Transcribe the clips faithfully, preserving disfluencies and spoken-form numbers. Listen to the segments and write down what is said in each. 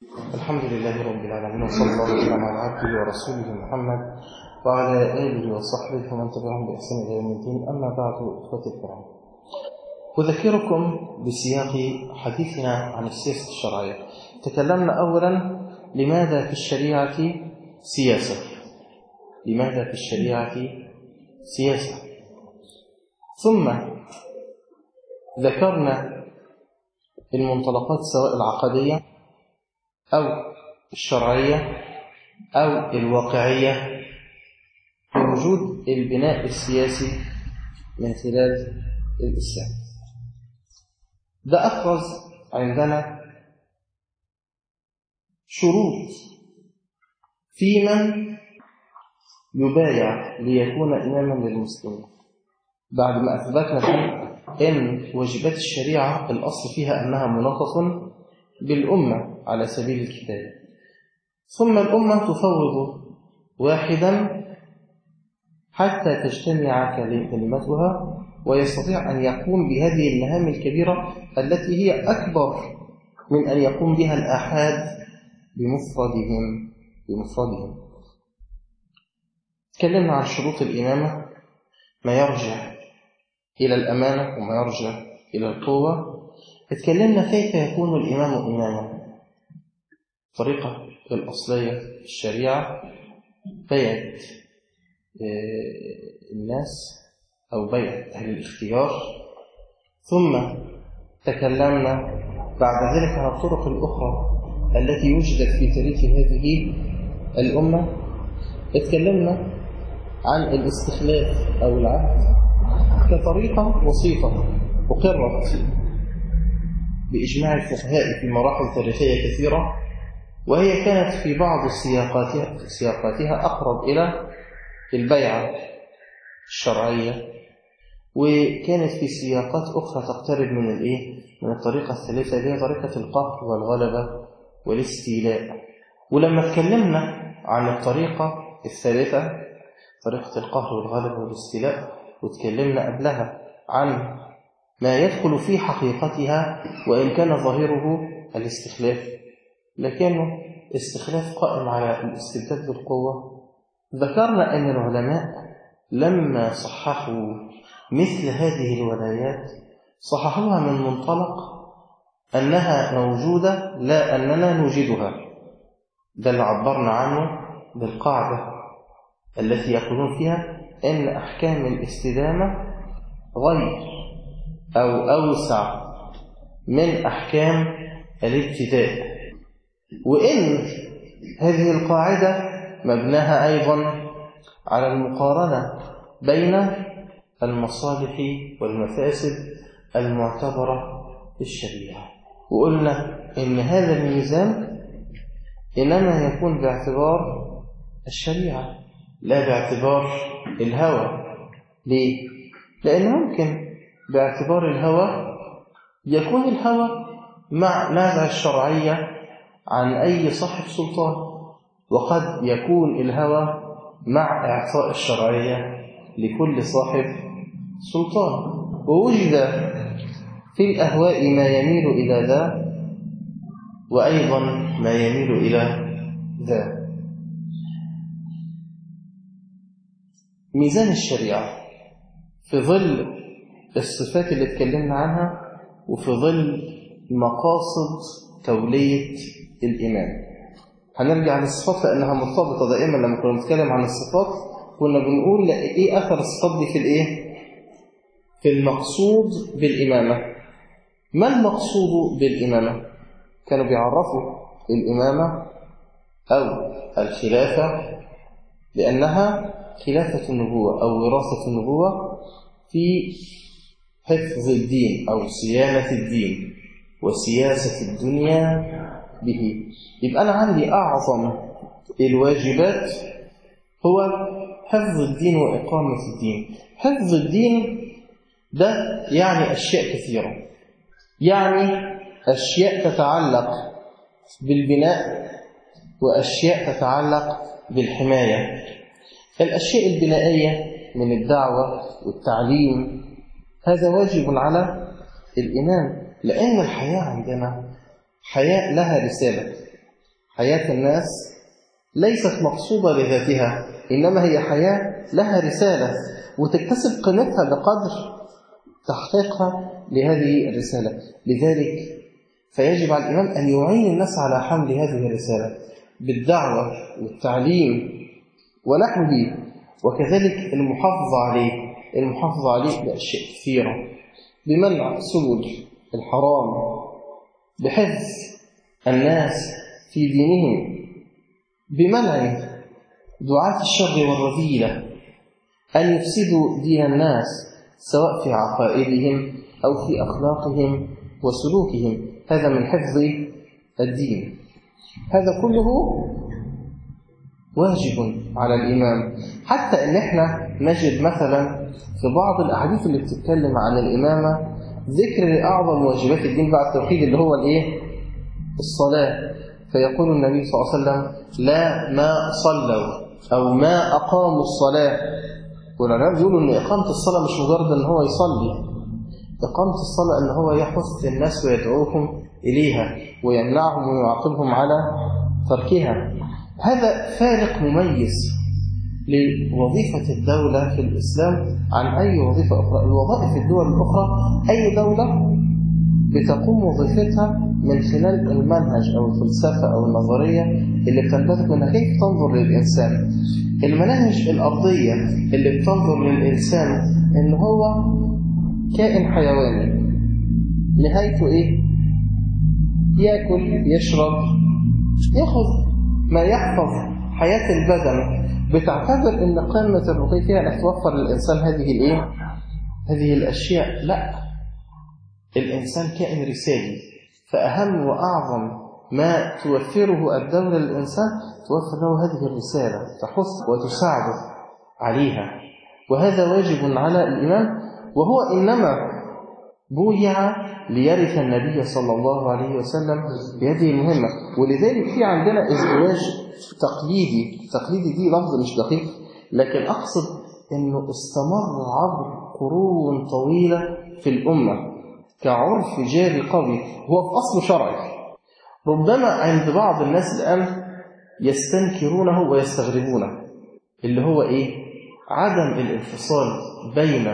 الحمد لله رب العالمين، وصلى الله وسلم على عبده ورسوله محمد وعلى آله وصحبه ومن تبعهم بإحسان إلى يوم الدين. أما بعد، إخوتي الكرام، أذكركم بسياق حديثنا عن السياسة الشرعية. تكلمنا أولا لماذا في الشريعة سياسة لماذا في الشريعة سياسة ثم ذكرنا المنطلقات سواء العقدية أو الشرعية أو الواقعية في وجود البناء السياسي من خلال الإسلام. ده أفرز عندنا شروط في من يبايع ليكون إماما للمسلمين، بعد ما أثبتنا فيه أن واجبات الشريعة الأصل فيها أنها مناطة بالأمة على سبيل الكتاب، ثم الأمة تفوض واحدا حتى تجتمع كلمتها ويستطيع أن يقوم بهذه المهام الكبيرة التي هي أكبر من أن يقوم بها الآحاد بمفردهم بمفردهم. تكلمنا عن شروط الإمامة، ما يرجع إلى الأمانة وما يرجع إلى القوة. اتكلمنا كيف يكون الإمام إماما. الطريقة الأصلية في الشريعة بيعة الناس أو بيعة أهل الاختيار، ثم تكلمنا بعد ذلك عن الطرق الأخرى التي وجدت في تاريخ هذه الأمة. اتكلمنا عن الاستخلاف أو العهد كطريقة وسيطة أقرت بإجماع الفقهاء في مراحل تاريخية كثيرة، وهي كانت في بعض سياقاتها, سياقاتها أقرب إلى البيعة الشرعية، وكانت في سياقات أخرى تقترب من الإيه؟ من الطريقة الثالثة اللي هي طريقة القهر والغلبة والاستيلاء. ولما اتكلمنا عن الطريقة الثالثة طريقة القهر والغلبة والاستيلاء، وتكلمنا قبلها عن ما يدخل في حقيقتها وإن كان ظاهره الاستخلاف، لكنه استخلاف قائم على الاستبداد بالقوة. ذكرنا أن العلماء لما صححوا مثل هذه الولايات صححوها من منطلق أنها موجودة لا أننا نوجدها. ده اللي عبرنا عنه بالقاعدة التي يقولون فيها أن أحكام الاستدامة غير أو أوسع من أحكام الابتداء، وإن هذه القاعدة مبناها أيضا على المقارنة بين المصالح والمفاسد المعتبرة في الشريعة. وقلنا إن هذا الميزان إنما يكون باعتبار الشريعة لا باعتبار الهوى. ليه؟ لأن ممكن باعتبار الهوى يكون الهوى مع نازع الشرعية عن أي صاحب سلطان، وقد يكون الهوى مع إعطاء الشرعية لكل صاحب سلطان. ووجد في الأهواء ما يميل إلى ذا وأيضا ما يميل إلى ذا. ميزان الشريعة في ظل الصفات اللي اتكلمنا عنها وفي ظل مقاصد تولية الإمام. هنرجع للصفات لأنها مرتبطة دائما. لما كنا نتكلم عن الصفات كنا بنقول إيه أثر الصفات دي في الإيه؟ في المقصود بالإمامة. ما المقصود بالإمامة؟ كانوا بيعرفوا الإمامة أو الخلافة بأنها خلافة النبوة أو وراثة النبوة في حفظ الدين أو صيانة الدين وسياسة الدنيا به. يبقى أنا عندي أعظم الواجبات هو حفظ الدين وإقامة الدين. حفظ الدين ده يعني أشياء كثيرة، يعني أشياء تتعلق بالبناء وأشياء تتعلق بالحماية. الأشياء البنائية من الدعوة والتعليم هذا واجب على الإمام، لأن الحياة عندنا حياة لها رسالة. حياة الناس ليست مقصودة لذاتها، إنما هي حياة لها رسالة وتكتسب قيمتها بقدر تحقيقها لهذه الرسالة. لذلك فيجب على الإمام أن يعين الناس على حمل هذه الرسالة بالدعوة والتعليم ونحوه، وكذلك المحافظة عليه المحافظة عليه بأشياء كثيرة، بمنع سبل الحرام، بحفظ الناس في دينهم، بمنع دعاة الشر والرذيلة أن يفسدوا دين الناس سواء في عقائدهم أو في أخلاقهم وسلوكهم. هذا من حفظ الدين. هذا كله واجب على الإمام، حتى أن احنا نجد مثلا في بعض الأحاديث اللي بتتكلم عن الإمامة ذكر لأعظم واجبات الدين بعد التوحيد اللي هو الإيه؟ الصلاة. فيقول النبي صلى الله عليه وسلم: لا ما صلوا أو ما أقاموا الصلاة. والعلماء بيقولوا أن إقامة الصلاة مش مجرد أن هو يصلي، إقامة الصلاة أن هو يحث الناس ويدعوهم إليها ويمنعهم ويعاقبهم على تركها. هذا فارق مميز لوظيفة الدولة في الإسلام عن أي وظيفة أخرى. الوظائف في الدول الأخرى أي دولة بتقوم وظيفتها من خلال المنهج أو الفلسفة أو النظرية اللي بتنبثق منها كيف تنظر للإنسان. المناهج الأرضية اللي بتنظر للإنسان إن هو كائن حيواني نهايته إيه؟ يأكل، يشرب، يأخذ ما يحفظ حياة البدن. بتعتبر إن قمة الرقي فيها أن توفر للإنسان هذه الإيه؟ هذه الأشياء. لا، الإنسان كائن رسالي، فأهم وأعظم ما توفره الدولة للإنسان توفر له هذه الرسالة، تحث وتساعده عليها. وهذا واجب على الإمام، وهو إنما بويع ليرث النبي صلى الله عليه وسلم بهذه المهمة. ولذلك في عندنا ازدواج تقليدي. تقليدي دي لفظ مش دقيق، لكن أقصد أنه استمر عبر قرون طويلة في الأمة كعرف جاري قوي، هو في أصل شرعي. ربما عند بعض الناس الآن يستنكرونه ويستغربونه، اللي هو إيه؟ عدم الانفصال بين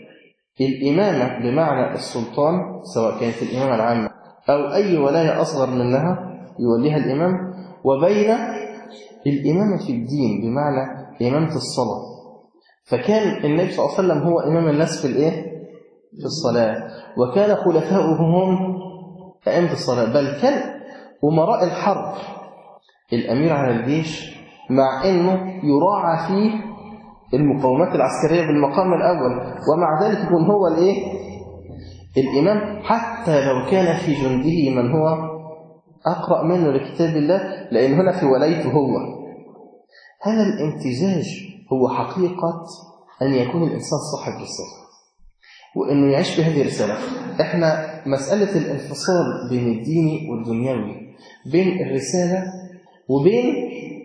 الإمامة بمعنى السلطان سواء كانت الإمامة العامة أو أي ولاية أصغر منها يوليها الإمام، وبين الإمامة في الدين بمعنى إمامة الصلاة. فكان النبي صلى الله عليه وسلم هو إمام الناس في الإيه؟ في الصلاة، وكان خلفاؤه هم أئمة الصلاة، بل كان أمراء الحرب الأمير على الجيش، مع أنه يراعى فيه المقاومات العسكرية بالمقام الأول، ومع ذلك يكون هو الإيه؟ الإمام، حتى لو كان في جنده من هو أقرأ منه لكتاب الله، لأن هنا في ولايته هو. هذا الامتزاج هو حقيقة أن يكون الإنسان صاحب رسالة وأنه يعيش بهذه الرسالة. إحنا مسألة الانفصال بين الديني والدنيوي، بين الرسالة وبين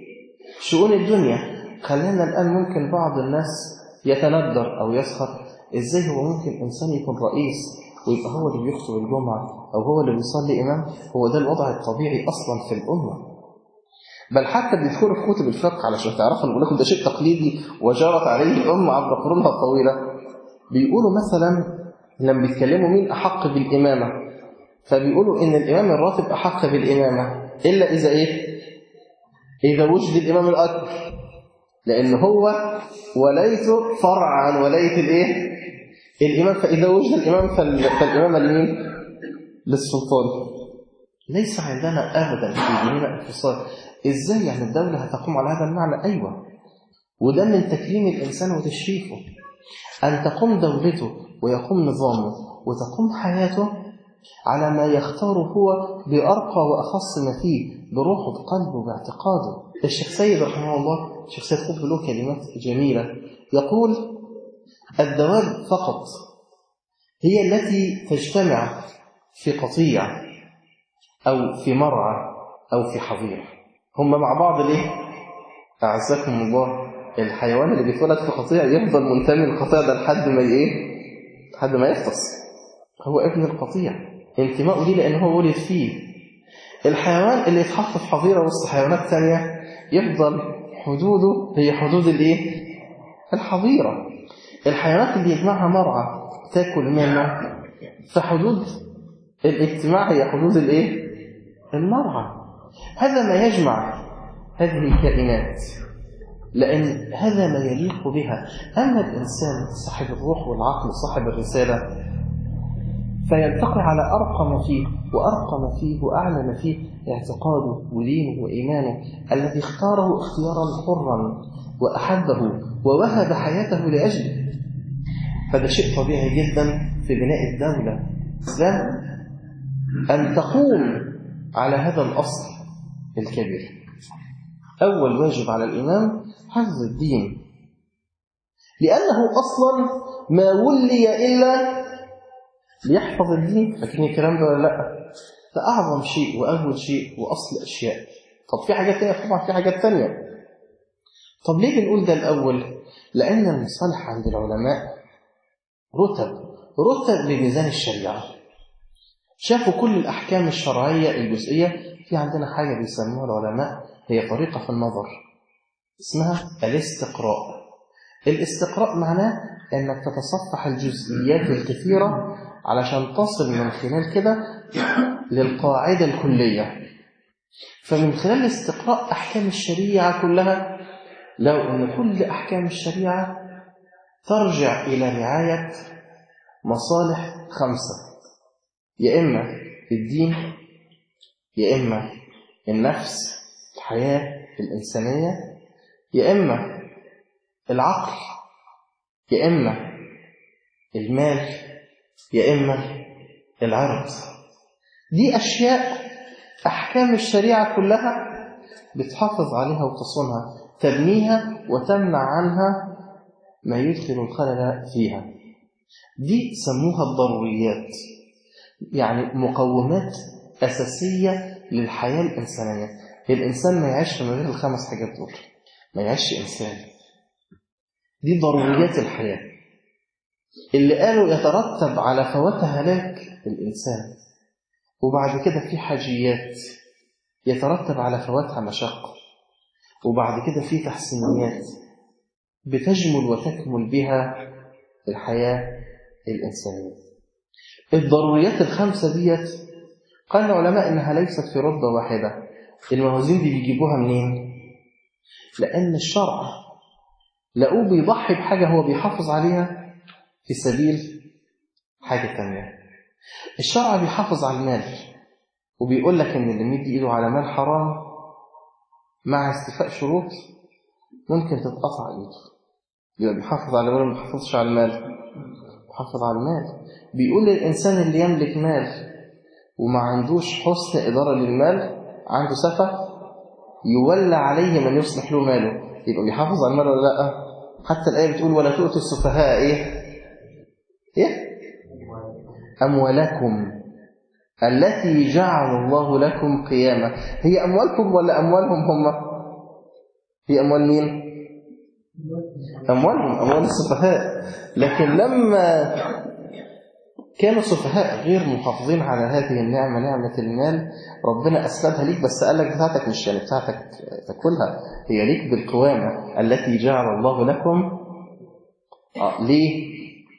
شؤون الدنيا، خلينا الآن ممكن بعض الناس يتندر أو يسخر إزاي هو ممكن إنسان يكون رئيس ويبقى هو اللي بيخطب الجمعة أو هو اللي بيصلي إمام. هو ده الوضع الطبيعي أصلا في الأمة، بل حتى بيذكروا في كتب الفقه علشان تعرفوا نقول لكم ده شيء تقليدي وجرت عليه الأمة عبر قرونها الطويلة. بيقولوا مثلا لما بيتكلموا مين أحق بالإمامة، فبيقولوا إن الإمام الراتب أحق بالإمامة إلا إذا إيه؟ إذا وجد الإمام الأكبر، لأن هو ولايته فرع عن ولاية الإيه؟ الإمام. فإذا وجد الإمام فالإمامة لمين؟ للسلطان. ليس عندنا أبدا في ديننا انفصال. إزاي يعني الدولة هتقوم على هذا المعنى؟ أيوة، وده من تكريم الإنسان وتشريفه، أن تقوم دولته ويقوم نظامه وتقوم حياته على ما يختاره هو بأرقى وأخص ما فيه، بروحه بقلبه باعتقاده. الشيخ سيد رحمه الله، الشيخ سيد قطب له كلمات جميلة، يقول: الدواب فقط هي التي تجتمع في قطيع أو في مرعى أو في حظيرة، هم مع بعض ليه؟ أعزكم الله، الحيوان اللي بيتولد في قطيع يفضل منتمي للقطيع ده لحد ما ايه؟ لحد ما يفطس، هو ابن القطيع، انتماؤه ليه لأنه هو ولد فيه. الحيوان اللي يتحط في حظيرة وسط حيوانات تانية يفضل حدوده هي حدود الايه؟ الحظيرة. الحيوانات اللي يجمعها مرعى تاكل منه، فحدود الاجتماع هي حدود الايه؟ المرعى. هذا ما يجمع هذه الكائنات، لأن هذا ما يليق بها. أما الإنسان صاحب الروح والعقل صاحب الرسالة فيلتقي على أرقى ما فيه، وأرقى ما فيه وأعلى ما فيه اعتقاده ودينه وإيمانه الذي اختاره اختيارا حرا وأحبه ووهب حياته لأجله. فده شيء طبيعي جدا في بناء الدولة الإسلام أن تقوم على هذا الأصل الكبير. أول واجب على الإمام حفظ الدين، لأنه أصلا ما ولي إلا ليحفظ الدين. فاكرين الكلام ده ولا لا؟ ده أعظم شيء وأول شيء وأصل أشياء. طب في حاجات تانية؟ طبعا في حاجات تانية. طب ليه بنقول ده الأول؟ لأن المصالح عند العلماء رتب رتب بميزان الشريعة. شافوا كل الأحكام الشرعية الجزئية. في عندنا حاجة بيسموها العلماء هي طريقة في النظر اسمها الاستقراء. الاستقراء معناه أنك تتصفح الجزئيات الكثيرة علشان تصل من خلال كده للقاعدة الكلية. فمن خلال الاستقراء أحكام الشريعة كلها، لو أن كل أحكام الشريعة ترجع إلى رعاية مصالح خمسة، يا إما الدين، يا إما النفس الحياة الإنسانية، يا إما العقل، يا إما المال، يا إما العرض. دي أشياء أحكام الشريعة كلها بتحافظ عليها وتصونها، تبنيها وتمنع عنها ما يدخل الخلل فيها. دي سموها الضروريات، يعني مقومات أساسية للحياة الإنسانية. الإنسان ما يعيش من غير الخمس حاجات دول، ما يعيش إنسان. دي ضروريات الحياة اللي قالوا يترتب على فوات هلاك الإنسان، وبعد كده في حاجيات يترتب على فواتها مشقة، وبعد كده في تحسينيات بتجمل وتكمل بها الحياة الإنسانية. الضروريات الخمسة ديت قال العلماء إنها ليست في ردة واحدة. الموازين دي بيجيبوها منين؟ لأن الشرع لقوه بيضحي بحاجة هو بيحافظ عليها في سبيل حاجة تانية. الشرع بيحافظ على المال وبيقول لك إن اللي مدي إيده على مال حرام مع استيفاء شروط ممكن تتقطع إيده. يبقى بيحافظ على المال وما بيحافظش على المال، بيحافظ على المال. بيقول للإنسان اللي يملك مال وما عندوش حسن إدارة للمال، عنده سفة، يولى عليه من يصلح له ماله. يبقى بيحافظ على المال ولا لا؟ حتى الآية بتقول ولا تؤتوا السفهاء إيه؟ إيه؟ أموالكم التي جعل الله لكم قيامة. هي أموالكم ولا أموالهم هم؟ هي أموال مين؟ أموالهم، أموال السفهاء. لكن لما كانوا سفهاء غير محافظين على هذه النعمة، نعمة المال، ربنا أسلبها ليك، بس قال لك بتاعتك مش يعني بتاعتك تاكلها، هي ليك بالقوامة التي جعل الله لكم. آه ليه؟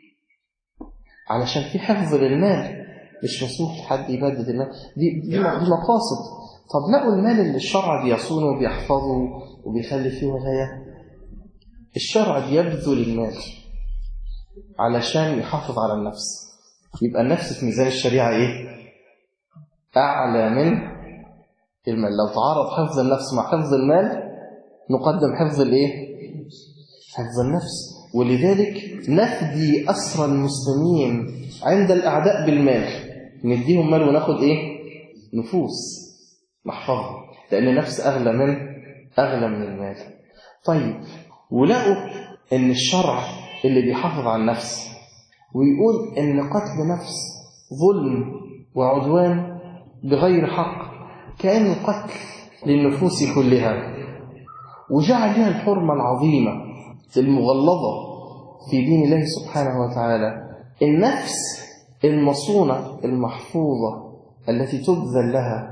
علشان في حفظ للمال، مش مسموح لحد يبدد المال. دي, دي مقاصد. طب لقوا المال اللي الشرع بيصونه وبيحفظه وبيخلي فيه ولاية، الشرع بيبذل المال علشان يحافظ على النفس. يبقى النفس في ميزان الشريعة إيه؟ أعلى من المال. لو تعارض حفظ النفس مع حفظ المال نقدم حفظ الإيه؟ حفظ النفس. ولذلك نفدي أسرى المسلمين عند الأعداء بالمال، نديهم مال وناخد إيه؟ نفوس نحفظها، لأن النفس أغلى من أغلى من المال. طيب، ولقوا إن الشرع اللي بيحافظ على النفس ويقول إن قتل نفس ظلم وعدوان بغير حق كأنه قتل للنفوس كلها، وجعل لها الحرمة العظيمة المغلظة في دين الله سبحانه وتعالى. النفس المصونة المحفوظة التي تبذل لها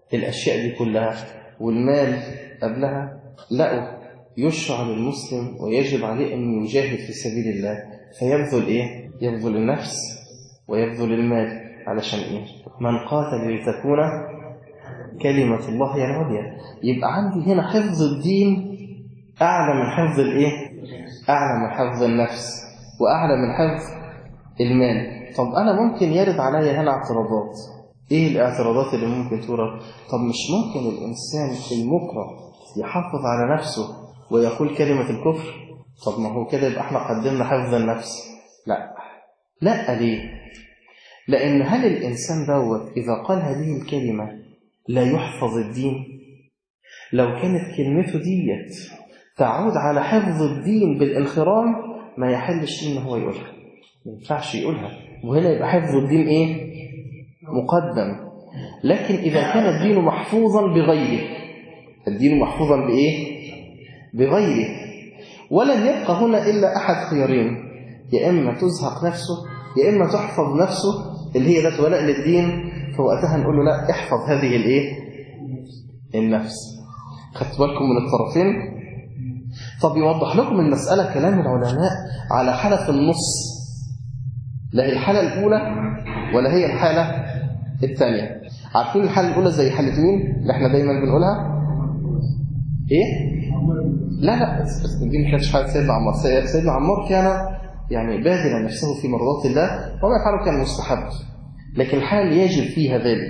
الأشياء دي كلها والمال قبلها، لقوا يشرع للمسلم ويجب عليه أن يجاهد في سبيل الله، فيبذل إيه؟ يبذل النفس ويبذل المال. علشان إيه؟ من قاتل لتكون كلمة الله هي العليا. يبقى عندي هنا حفظ الدين أعلى من حفظ الإيه؟ أعلى من حفظ النفس وأعلى من حفظ المال. طب أنا ممكن يرد علي هنا اعتراضات. إيه الاعتراضات اللي ممكن تورد؟ طب مش ممكن الإنسان المكره يحافظ على نفسه ويقول كلمة الكفر؟ طب ما هو كده يبقى احنا قدمنا حفظ النفس. لا لا، ليه؟ لأن هل الإنسان دوت إذا قال هذه الكلمة لا يحفظ الدين؟ لو كانت كلمته ديت تعود على حفظ الدين بالانخرام ما يحلش إن هو يقولها، ما ينفعش يقولها، وهنا يبقى حفظ الدين إيه؟ مقدم. لكن إذا كان الدين محفوظا بغيره، الدين محفوظا بإيه؟ بغيره، ولن يبقى هنا إلا أحد خيارين، يا إما تزهق نفسه يا إما تحفظ نفسه اللي هي ذات ولاء للدين، فوقتها نقول له لا، احفظ هذه الإيه؟ النفس. خدت بالكم من الطرفين؟ طب يوضح لكم المسألة كلام العلماء على حالة في النص، لا هي الحالة الأولى ولا هي الحالة الثانية. عارفين الحالة الأولى زي حالة مين اللي احنا دايما بنقولها؟ إيه؟ لا لا، دي ما كانتش حالة سيدنا عمار. سيدنا عمار كان يعني باذلا نفسه في مرضات الله وما يفعله كان مستحب، لكن الحال يجب فيها ذلك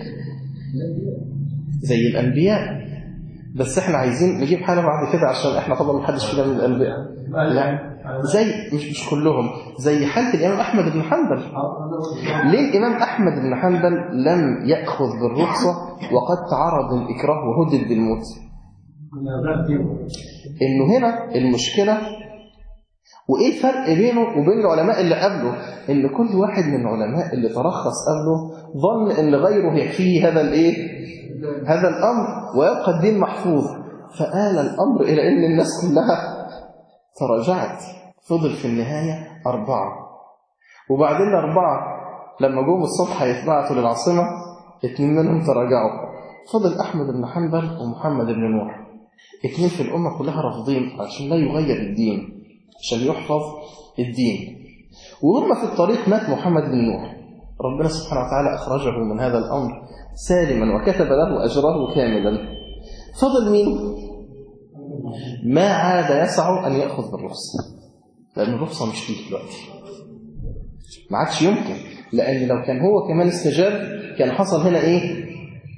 زي الأنبياء. بس احنا عايزين نجيب حالة بعد كده عشان احنا طبعا ما حدش فينا من الأنبياء، لا زي مش مش كلهم، زي حالة الإمام أحمد بن حنبل. ليه الإمام أحمد بن حنبل لم يأخذ بالرخصة وقد تعرض للإكراه وهدد بالموت؟ إنه هنا المشكلة. وإيه الفرق بينه وبين العلماء اللي قبله؟ إن كل واحد من العلماء اللي ترخص قبله ظن إن غيره يكفيه هذا الإيه؟ هذا الأمر ويبقى الدين محفوظ، فآل الأمر إلى أن الناس كلها تراجعت. فضل في النهاية أربعة، وبعدين الأربعة لما جم الصبح يتبعتوا للعاصمة اتنين منهم تراجعوا، فضل أحمد بن حنبل ومحمد بن نوح. اتنين في الأمة كلها رافضين عشان لا يغير الدين، عشان يحفظ الدين. وهم في الطريق مات محمد بن نوح، ربنا سبحانه وتعالى أخرجه من هذا الأمر سالما وكتب له أجره كاملا. فضل مين؟ ما عاد يسع أن يأخذ بالرخصة، لأن الرخصة مش فيه دلوقتي، ما عادش يمكن، لأن لو كان هو كمان استجاب كان حصل هنا إيه؟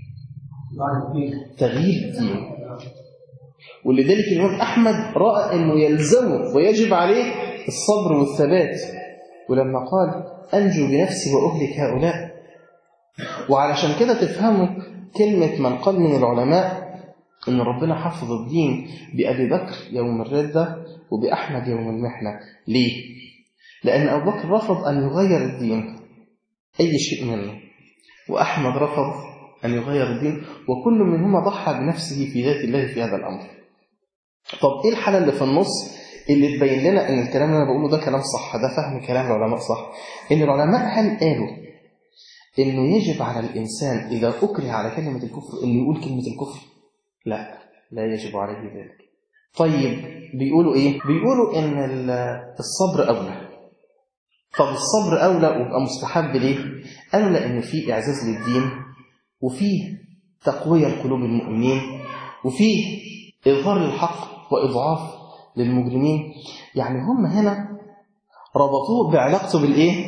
تغيير الدين. ولذلك الإمام أحمد رأى أنه يلزمه ويجب عليه الصبر والثبات، ولما قال أنجو بنفسي وأهلك هؤلاء. وعلشان كده تفهموا كلمة من قال من العلماء أن ربنا حفظ الدين بأبي بكر يوم الردة وبأحمد يوم المحنة. ليه؟ لأن أبو بكر رفض أن يغير الدين أي شيء منه، وأحمد رفض أن يغير الدين، وكل منهما ضحى بنفسه في ذات الله في هذا الأمر. طب إيه الحالة اللي في النص اللي تبين لنا أن الكلام اللي أنا بقوله ده كلام صح، ده فهم كلام العلماء صح؟ إن العلماء هل قالوا إنه يجب على الإنسان إذا أكره على كلمة الكفر إنه يقول كلمة الكفر؟ لا، لا يجب عليه ذلك. طيب بيقولوا إيه؟ بيقولوا إن الصبر أولى. طب الصبر أولى ويبقى مستحب ليه؟ قالوا لأن فيه إعزاز للدين، وفيه تقوية لقلوب المؤمنين، وفيه إظهار للحق وإضعاف للمجرمين. يعني هم هنا ربطوه بعلاقته بالإيه؟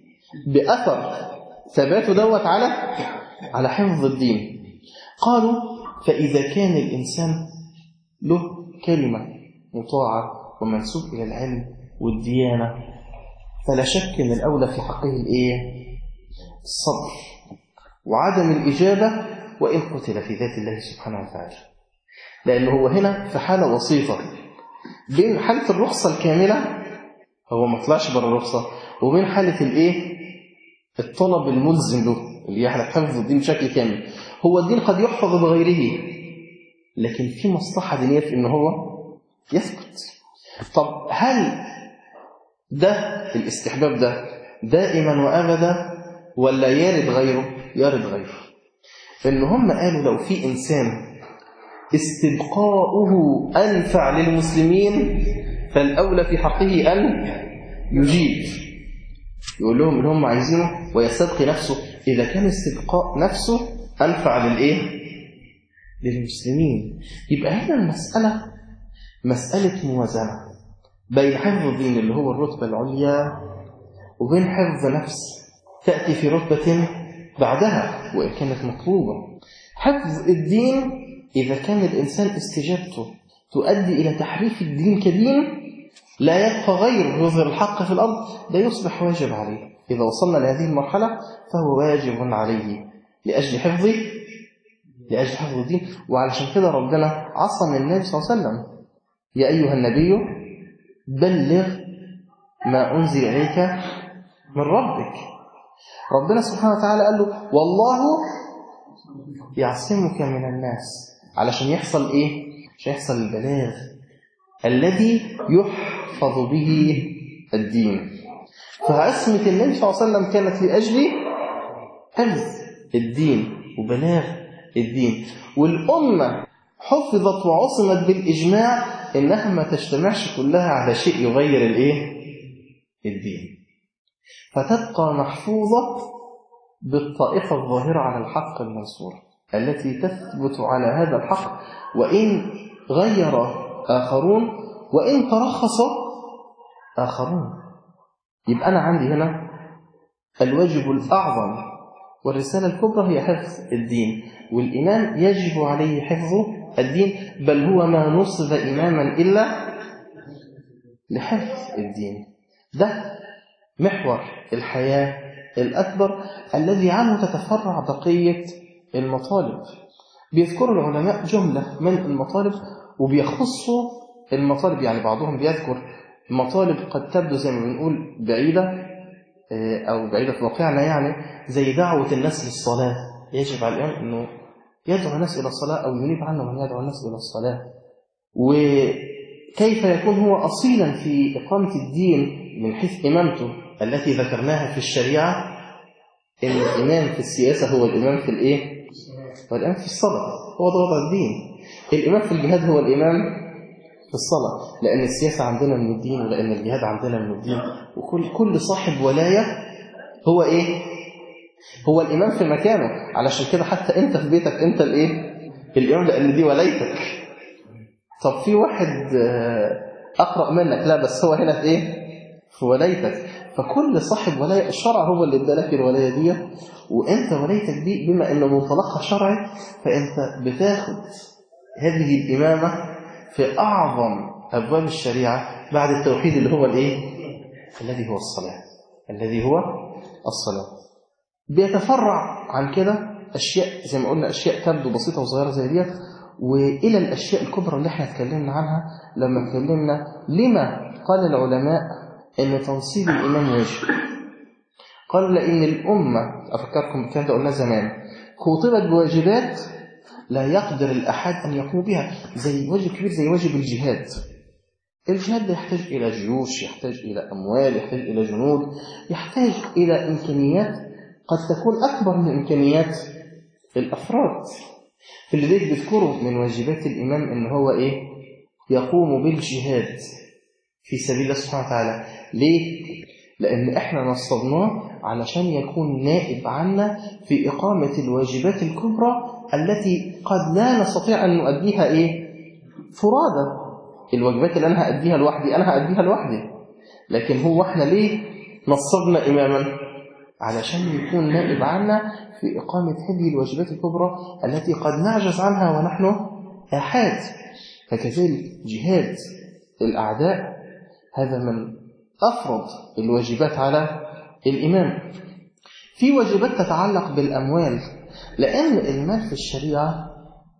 بأثر ثباته دوت على على حفظ الدين. قالوا فإذا كان الإنسان له كلمة مطاعة ومنسوب إلى العلم والديانة، فلا شك أن الأولى في حقه الإيه؟ الصبر وعدم الإجابة وإن قتل في ذات الله سبحانه وتعالى، لأنه هو هنا في حالة وسيطة بين حالة الرخصة الكاملة، هو ما طلعش بره الرخصة، وبين حالة الإيه؟ الطلب الملزم له اللي هي حالة حفظ الدين بشكل كامل. هو الدين قد يحفظ بغيره، لكن في مصلحة دينية في إنه هو يثبت. طب هل ده الاستحباب ده دائما وأبدا ولا يرد غيره؟ يرد غيره. إن هم قالوا لو في إنسان استبقاؤه أنفع للمسلمين فالأولى في حقه أن يجيب، يقول لهم اللي هم عايزينه ويستبقي نفسه إذا كان استبقاء نفسه أنفع للإيه؟ للمسلمين. يبقى هنا المسألة مسألة موازنة بين حفظ الدين اللي هو الرتبة العليا وبين حفظ نفس تأتي في رتبة بعدها وإن كانت مطلوبة. حفظ الدين إذا كان الإنسان استجابته تؤدي إلى تحريف الدين كدين لا يبقى غيره يظهر الحق في الأرض، ده يصبح واجب عليه. إذا وصلنا لهذه المرحلة فهو واجب عليه لأجل حفظه لأجل حفظ الدين. وعلشان كده ربنا عصم النبي صلى الله عليه وسلم: يا أيها النبي بلغ ما أنزل إليك من ربك. ربنا سبحانه وتعالى قال له: والله يعصمك من الناس، علشان يحصل إيه؟ عشان يحصل البلاغ الذي يحفظ به الدين. فعصمة النبي صلى الله عليه وسلم كانت لأجل حفظ الدين وبلاغ الدين. والأمة حفظت وعصمت بالإجماع إنها ما تجتمعش كلها على شيء يغير الإيه؟ الدين، فتبقى محفوظة بالطائفة الظاهرة على الحق المنصور التي تثبت على هذا الحق وإن غير آخرون وإن ترخص آخرون. يبقى أنا عندي هنا الواجب الأعظم والرسالة الكبرى هي حفظ الدين، والإمام يجب عليه حفظ الدين، بل هو ما نصب إماما إلا لحفظ الدين. ده محور الحياة الأكبر الذي عنه تتفرع بقية المطالب. بيذكر العلماء جملة من المطالب وبيخصوا المطالب، يعني بعضهم بيذكر مطالب قد تبدو زي ما بنقول بعيدة أو بعيدة في واقعنا، يعني زي دعوة الناس للصلاة. يجب على الإمام أنه يدعو الناس إلى الصلاة أو ينيب عنه من يدعو الناس إلى الصلاة. وكيف يكون هو أصيلا في إقامة الدين من حيث إمامته التي ذكرناها في الشريعة، إن الإمام في السياسة هو الإمام في الإيه؟ هو الإمام في الصلاة، هو ده وضع الدين. الإمام في الجهاد هو الإمام في الصلاة، لأن السياسة عندنا من الدين ولأن الجهاد عندنا من الدين. وكل كل صاحب ولاية هو إيه؟ هو الإمام في مكانه. علشان كده حتى أنت في بيتك أنت الإيه؟ الإمام، لأن دي ولايتك. طب في واحد أقرأ منك، لا بس هو هنا في إيه؟ في ولايتك. فكل صاحب ولاية الشرع هو اللي ادالك الولاية دي، وأنت ولايتك دي بما أنه منطلقها شرعي فأنت بتاخد هذه الإمامة في أعظم أبواب الشريعة بعد التوحيد اللي هو الإيه؟ الذي هو الصلاة الذي هو الصلاة. بيتفرع عن كده أشياء زي ما قلنا، أشياء تبدو بسيطة وصغيرة زي دي، وإلى الأشياء الكبرى اللي احنا اتكلمنا عنها لما اتكلمنا لما قال العلماء أن تنصيب الإمام واجب. قالوا لأن الأمة، أفكركم بالكلام ده قلنا زمان، خطبت بواجبات لا يقدر الأحد أن يقوم بها، زي واجب كبير زي واجب الجهاد. الجهاد يحتاج إلى جيوش، يحتاج إلى أموال، يحتاج إلى جنود، يحتاج إلى إمكانيات قد تكون أكبر من إمكانيات الأفراد. في اللي ديك بذكره من واجبات الإمام إن هو إيه؟ يقوم بالجهاد في سبيل الله سبحانه وتعالى. ليه؟ لأن إحنا نصبناه علشان يكون نائب عنا في إقامة الواجبات الكبرى التي قد لا نستطيع أن نؤديها إيه؟ فرادى. الواجبات اللي أنا هأديها لوحدي أنا هأديها لوحدي، لكن هو إحنا ليه نصبنا إماما؟ علشان يكون نائب عنا في إقامة هذه الواجبات الكبرى التي قد نعجز عنها ونحن آحاد. فكذلك جهاد الأعداء هذا من أفرض الواجبات على الإمام. في واجبات تتعلق بالأموال، لأن المال في الشريعة،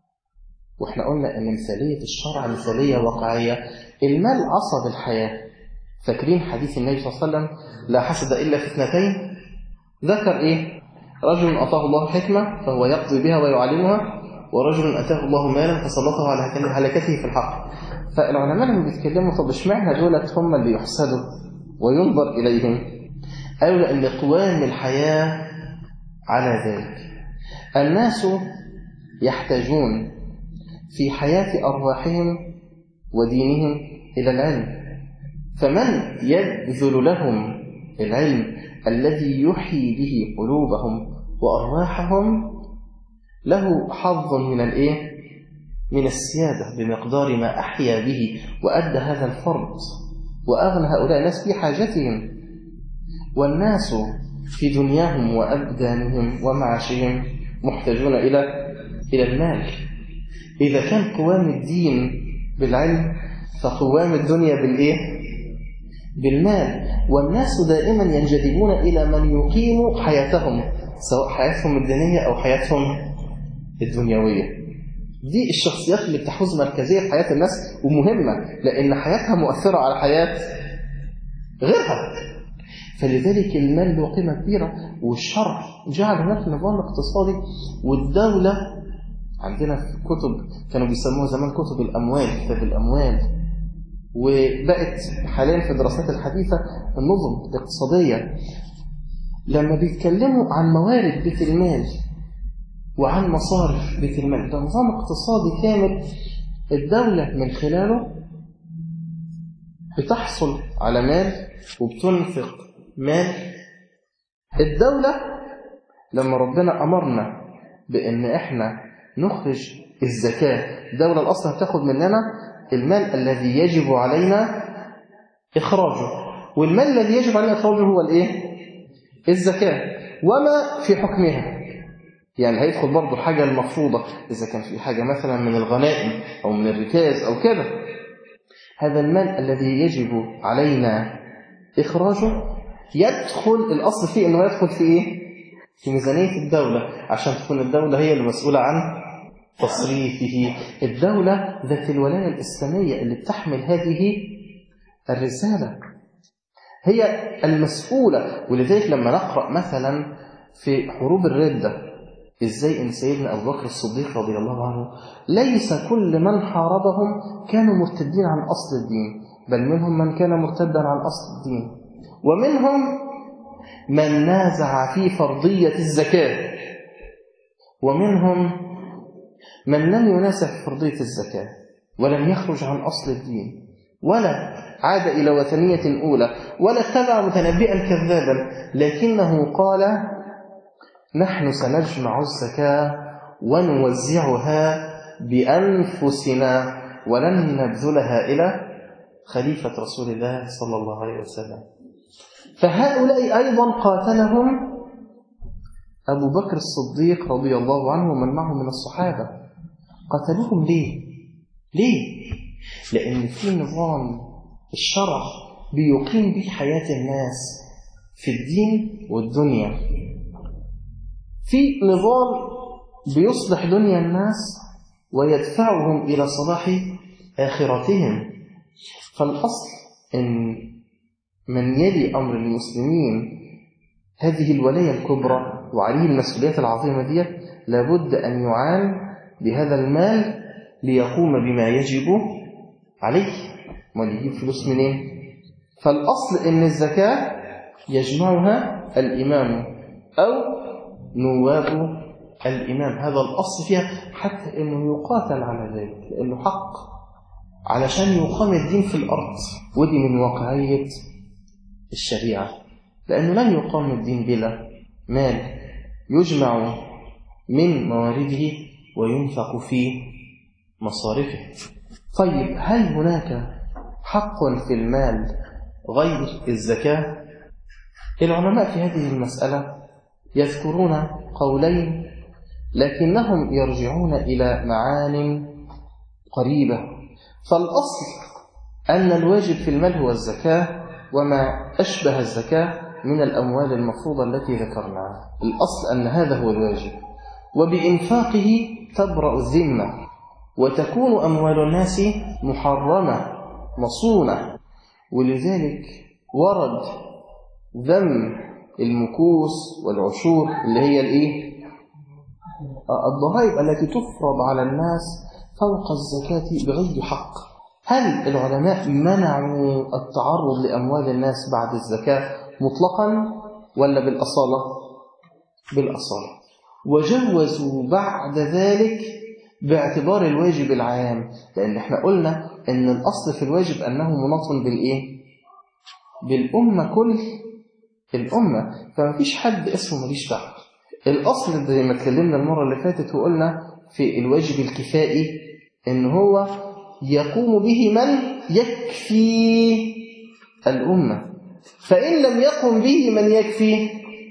وإحنا قلنا أن مثالية الشرع مثالية واقعية، المال عصب الحياة. فاكرين حديث النبي صلى الله عليه وسلم: لا حسد إلا في اثنتين؟ ذكر إيه؟ رجل أعطاه الله حكمة فهو يقضي بها ويعلمها، ورجل أتاه الله مالا فسلطه على هلكته في الحق. فالعلماء لما بيتكلموا طب اشمعنى دولت هم اللي يحسدوا وينظر إليهم؟ قالوا لأن قوام الحياة على ذلك. الناس يحتاجون في حياة أرواحهم ودينهم إلى العلم، فمن يبذل لهم العلم الذي يحيي به قلوبهم وأرواحهم له حظ من الإيه؟ من السيادة بمقدار ما أحيا به وأدى هذا الفرض وأغنى هؤلاء الناس في حاجتهم. والناس في دنياهم وأبدانهم ومعاشهم محتاجون إلى إلى المال. إذا كان قوام الدين بالعلم فقوام الدنيا بالإيه؟ بالمال. والناس دائما ينجذبون إلى من يقيم حياتهم، سواء حياتهم الدينية أو حياتهم الدنيوية. دي الشخصيات اللي بتحوز مركزية في حياة الناس ومهمة، لأن حياتها مؤثرة على حياة غيرها. فلذلك المال له قيمة كبيرة، والشرع جعل هناك نظام اقتصادي. والدولة عندنا في كتب كانوا بيسموها زمان كتب الأموال، كتاب الأموال، وبقت حاليا في الدراسات الحديثة النظم الاقتصادية. لما بيتكلموا عن موارد بيت المال وعن مصارف بيت المال، ده نظام اقتصادي كامل الدولة من خلاله بتحصل على مال وبتنفق مال. الدولة لما ربنا أمرنا بأن احنا نخرج الزكاة، الدولة الأصل هتاخد مننا المال الذي يجب علينا إخراجه، والمال الذي يجب علينا إخراجه هو الإيه؟ الزكاة وما في حكمها. يعني هيدخل برضو حاجة المفروضة إذا كان في حاجة مثلا من الغنائم أو من الركاز أو كده. هذا المال الذي يجب علينا إخراجه يدخل الأصل فيه أنه يدخل في إيه؟ في ميزانية الدولة، عشان تكون الدولة هي المسؤولة عن تصريفه. الدولة ذات الولاية الإسلامية اللي بتحمل هذه الرسالة هي المسؤولة. ولذلك لما نقرأ مثلا في حروب الردة إزاي إن سيدنا أبو بكر الصديق رضي الله عنه ليس كل من حاربهم كانوا مرتدين عن أصل الدين، بل منهم من كان مرتدا عن أصل الدين، ومنهم من نازع في فرضية الزكاة، ومنهم من لم ينازع في فرضية الزكاة ولم يخرج عن أصل الدين ولا عاد إلى وثنية أولى ولا اتبع متنبئا كذابا، لكنه قال نحن سنجمع الزكاة ونوزعها بأنفسنا ولن نبذلها إلى خليفة رسول الله صلى الله عليه وسلم. فهؤلاء أيضا قاتلهم أبو بكر الصديق رضي الله عنه ومن معه من الصحابة. قتلوهم ليه؟ ليه؟ لأن في نظام الشرع بيقيم به حياة الناس في الدين والدنيا، في نظام بيصلح دنيا الناس ويدفعهم إلى صلاح آخرتهم. فالأصل إن من يلي أمر المسلمين هذه الولاية الكبرى وعليه المسؤوليات العظيمة دي لابد أن يعان بهذا المال ليقوم بما يجب عليه، وليجيب فلوس منين؟ فالأصل إن الزكاة يجمعها الإمام أو نواب الإمام، هذا الأصل فيها، حتى إنه يقاتل على ذلك لأنه حق علشان يقام الدين في الأرض. ودي من واقعية الشريعة، لأنه لن يقام الدين بلا مال يجمع من موارده وينفق في مصارفه. طيب هل هناك حق في المال غير الزكاة؟ العلماء في هذه المسألة يذكرون قولين لكنهم يرجعون إلى معان قريبة. فالأصل أن الواجب في المال هو الزكاة وما أشبه الزكاة من الأموال المفروضة التي ذكرناها. الأصل أن هذا هو الواجب، وبإنفاقه تبرأ الذمة وتكون أموال الناس محرمة مصونة. ولذلك ورد ذم المكوس والعشور اللي هي الإيه؟ الضرائب التي تفرض على الناس فوق الزكاة بغير حق. هل العلماء منعوا التعرض لأموال الناس بعد الزكاة مطلقا ولا بالأصالة؟ بالأصالة. وجوزوا بعد ذلك باعتبار الواجب العام، لأن احنا قلنا أن الأصل في الواجب أنه مناط بالإيه؟ بالأمة، كل الأمة، فما فيش حد اسمه ماليش دعوة. الأصل زي ما اتكلمنا المرة اللي فاتت وقلنا في الواجب الكفائي إن هو يقوم به من يكفي الأمة، فإن لم يقم به من يكفي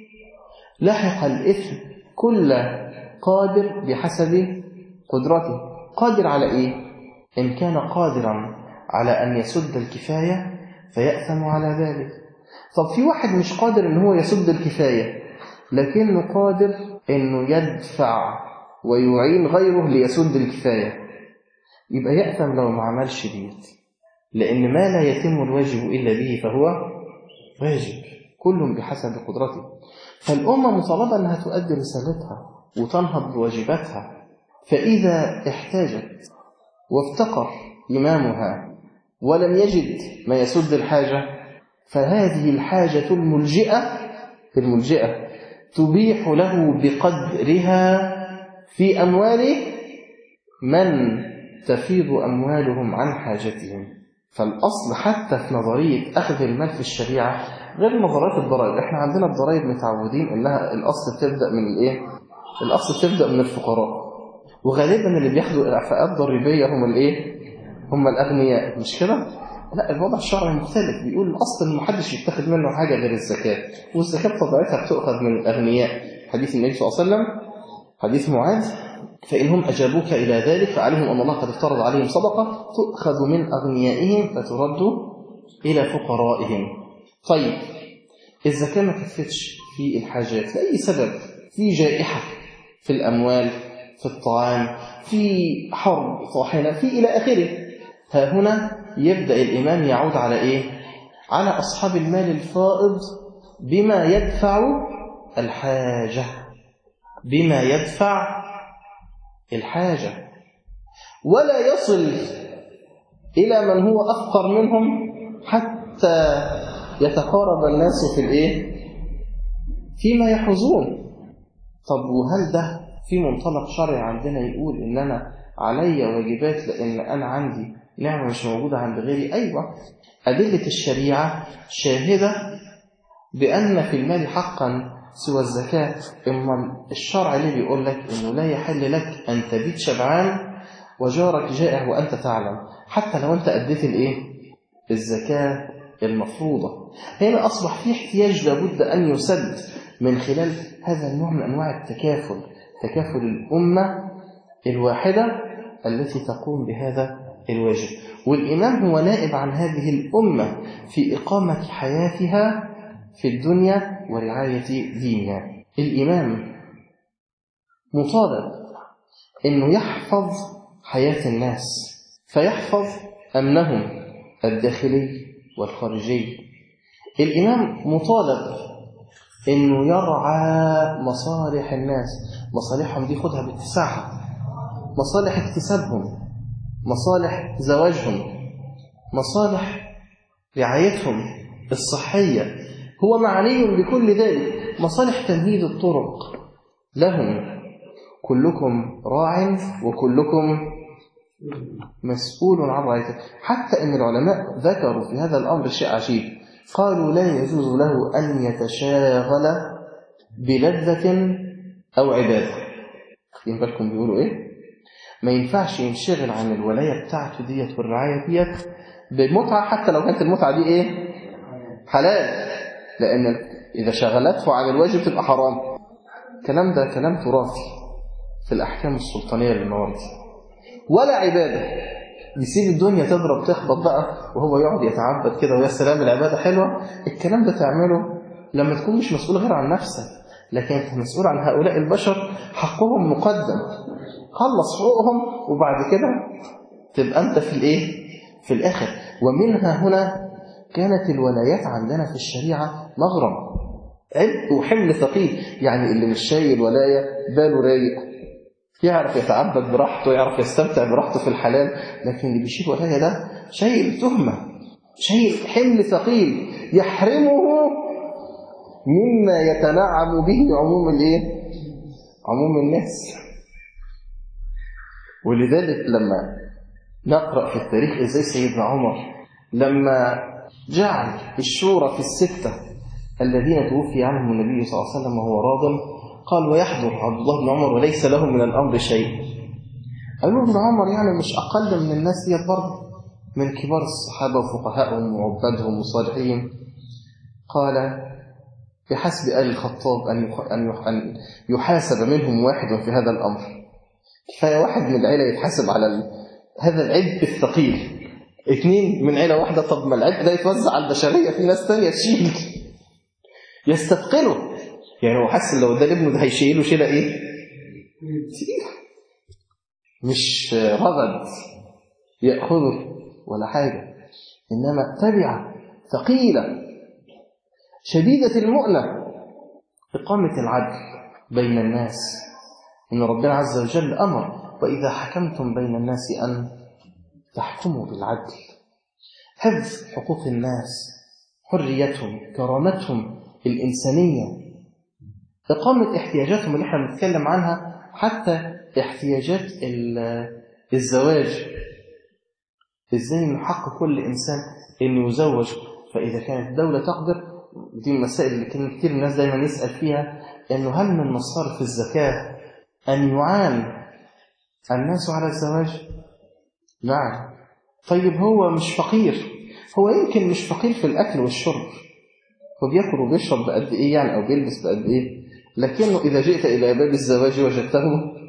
لحق الإثم كل قادر بحسب قدرته. قادر على إيه؟ إن كان قادرا على أن يسد الكفاية فيأثم على ذلك. طب في واحد مش قادر إن هو يسد الكفاية لكنه قادر إنه يدفع ويعين غيره ليسد الكفاية، يبقى يأثم لو ما عملش ديت، لأن ما لا يتم الواجب إلا به فهو واجب، كل بحسب قدرته. فالأمة مطالبة أنها تؤدي رسالتها وتنهض بواجباتها، فإذا احتاجت وافتقر إمامها ولم يجد ما يسد الحاجة، فهذه الحاجة الملجئة الملجئة تبيح له بقدرها في أموال من تفيض أموالهم عن حاجتهم. فالأصل حتى في نظرية أخذ المال في الشريعة غير نظريات الضرائب. إحنا عندنا الضرائب متعودين إنها الأصل تبدأ من الإيه؟ الأصل تبدأ من الفقراء، وغالبا اللي بياخدوا الإعفاءات ضريبية هم الإيه؟ هم الأغنياء، مش كده؟ لا، الوضع الشرعي مختلف، بيقول الأصل إن محدش يتخذ منه حاجة غير الزكاة، والزكاة بطبيعتها بتؤخذ من الأغنياء. حديث النبي صلى الله عليه وسلم، حديث معاذ: فإنهم أجابوك إلى ذلك فعليهم أن الله قد افترض عليهم صدقة تؤخذ من أغنيائهم فترد إلى فقرائهم. طيب الزكاة ما كفتش في الحاجات لأي سبب، في جائحة في الأموال، في الطعام، في حرب طاحنة، في إلى آخره. ها هنا يبدأ الإمام يعود على إيه؟ على أصحاب المال الفائض بما يدفع الحاجة، بما يدفع الحاجة، ولا يصل إلى من هو أفقر منهم حتى يتقارب الناس في الإيه؟ فيما يحوزون. طب وهل ده في منطلق شرعي عندنا يقول إن أنا علي واجبات لأن أنا عندي نعمة مش موجودة عند غيري؟ أيوة، أدلة الشريعة شاهدة بأن في المال حقا سوى الزكاة. إما الشرع اللي بيقول لك إنه لا يحل لك أن تبيت شبعان وجارك جائع وأنت تعلم، حتى لو أنت أديت الإيه؟ الزكاة المفروضة. هنا أصبح في احتياج لابد أن يسد من خلال هذا النوع من أنواع التكافل، تكافل الأمة الواحدة التي تقوم بهذا الواجب. والإمام هو نائب عن هذه الأمة في إقامة حياتها في الدنيا ورعاية دينها. الإمام مطالب أنه يحفظ حياة الناس، فيحفظ أمنهم الداخلي والخارجي. الإمام مطالب أنه يرعى مصالح الناس، مصالحهم دي خدها باتساعها، مصالح اكتسابهم، مصالح زواجهم، مصالح رعايتهم الصحية، هو معني بكل ذلك، مصالح تمهيد الطرق لهم. كلكم راع وكلكم مسؤول عن رعايته. حتى أن العلماء ذكروا في هذا الأمر شيء عجيب، قالوا لا يجوز له أن يتشاغل بلذة أو عبادة. خلين بالكم بيقولوا إيه؟ ما ينفعش ينشغل عن الولاية بتاعته ديت والرعاية ديت بمتعة، حتى لو كانت المتعة دي إيه؟ حلال، لأن إذا شغلته عن الواجب تبقى حرام. الكلام ده كلام تراثي في الأحكام السلطانية للموارد. ولا عبادة، يسيب الدنيا تضرب تخبط بقى وهو يقعد يتعبد كده ويا سلام العبادة حلوة. الكلام ده تعمله لما تكون مش مسؤول غير عن نفسك، لكن أنت مسؤول عن هؤلاء البشر، حقهم مقدم، خلص حقوقهم وبعد كده تبقى أنت في الإيه؟ في الآخر. ومنها هنا كانت الولايات عندنا في الشريعة مغرم، عبء وحمل ثقيل. يعني اللي مش شايل ولاية باله رايق، يعرف يتعبد براحته، يعرف يستمتع براحته في الحلال، لكن اللي بيشيل ولاية ده شايل تهمة، شايل حمل ثقيل يحرمه مما يتنعم به عموم الايه؟ عموم الناس. ولذلك لما نقرأ في التاريخ إزاي سيدنا عمر لما جعل الشورى في الستة الذين توفي عنهم النبي صلى الله عليه وسلم وهو راض، قال ويحضر عبد الله بن عمر وليس له من الأمر شيء. قالوا ابن عمر يعني مش أقل من الناس دي برضه، من كبار الصحابة وفقهائهم وعبادهم وصالحين. قال بحسب آل الخطاب أن يحاسب منهم واحد في هذا الأمر، كفاية واحد من العيلة يتحاسب على ال... هذا العبء الثقيل. اثنين من عيلة واحدة، طب ما العبء ده يتوزع على البشرية، في ناس تانية تشيل يستثقله. يعني هو حاسس لو ده ابنه ده هيشيله شيلة ايه؟ مش رغد يأخذه ولا حاجة، إنما تبعة ثقيلة شديدة المؤنة. إقامة العدل بين الناس، إن ربنا عز وجل أمر وإذا حكمتم بين الناس أن تحكموا بالعدل. حفظ حقوق الناس، حريتهم، كرامتهم الإنسانية، إقامة احتياجاتهم اللي احنا بنتكلم عنها، حتى احتياجات الزواج. إزاي نحقق كل إنسان إنه يزوج؟ فإذا كانت الدولة تقدر، دي المسائل اللي كان كتير الناس دايما يسأل فيها، إنه هل من مصارف الزكاة أن يعان الناس على الزواج؟ نعم. طيب هو مش فقير، هو يمكن مش فقير في الأكل والشرب، هو بيأكل وبيشرب بقد إيه يعني، أو بيلبس بقد إيه، لكنه إذا جئت إلى باب الزواج وجدته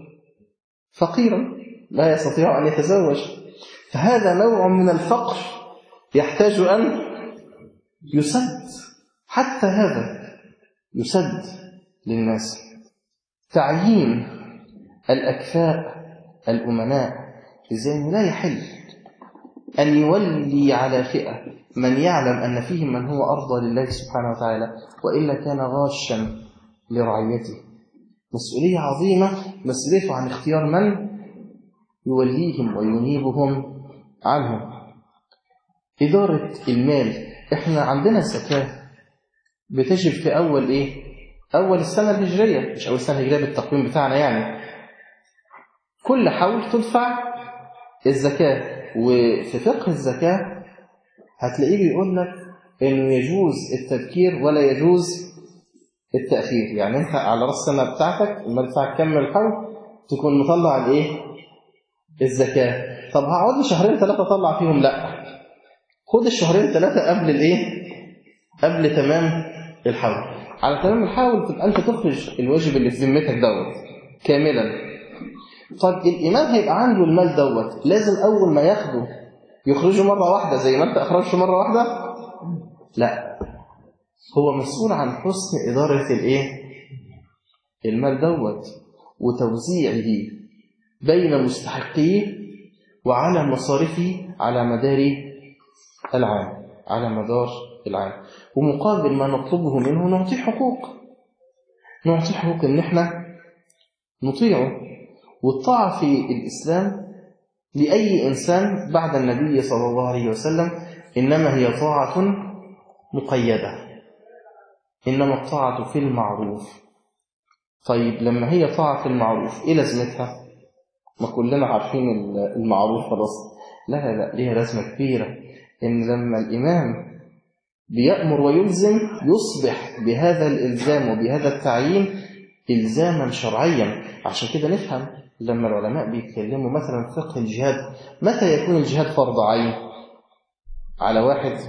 فقيرا لا يستطيع أن يتزوج. فهذا نوع من الفقر يحتاج أن يسد، حتى هذا يسد للناس. تعيين الأكفاء الأمناء، إذن لا يحل أن يولي على فئة من يعلم أن فيهم من هو أرضى لله سبحانه وتعالى، وإلا كان غاشا لرعيته. مسؤولية عظيمة، مسؤوليته عن اختيار من يوليهم وينيبهم عنهم. إدارة المال، إحنا عندنا زكاة بتجب في أول إيه؟ أول السنة الهجرية، مش أول السنة الهجرية بالتقويم بتاعنا يعني، كل حول تدفع الزكاة. وفي فقه الزكاة هتلاقيه بيقول لك إنه يجوز التبكير ولا يجوز التأخير. يعني أنت على رأس السنة بتاعتك المال بتاعك كمل الحول تكون مطلع الإيه؟ الزكاة. طب هقعد لي شهرين ثلاثة أطلع فيهم؟ لا، خد الشهرين ثلاثة قبل الإيه؟ قبل تمام الحول. على تمام الحول تبقى أنت تخرج الواجب اللي في ذمتك دوت كاملا. طب الإمام هيبقى عنده المال دوت، لازم أول ما ياخده يخرجه مرة واحدة زي ما أنت أخرجته مرة واحدة؟ لا، هو مسؤول عن حسن إدارة الإيه؟ المال دوت وتوزيعه بين مستحقيه وعلى مصارفه على مدار العام، على مدار العام. ومقابل ما نطلبه منه نعطيه حقوق، نعطيه حقوق إن إحنا نطيعه. والطاعة في الإسلام لأي إنسان بعد النبي صلى الله عليه وسلم إنما هي طاعة مقيدة، إنما الطاعة في المعروف. طيب لما هي طاعة في المعروف إيه لازمتها؟ ما كلنا عارفين المعروف خلاص. لا لا لا، ليها لازمة كبيرة. إن لما الإمام بيأمر ويلزم يصبح بهذا الإلزام وبهذا التعيين إلزاما شرعيا. عشان كده نفهم لما العلماء بيتكلموا مثلا فقه الجهاد، متى يكون الجهاد فرض عين على واحد؟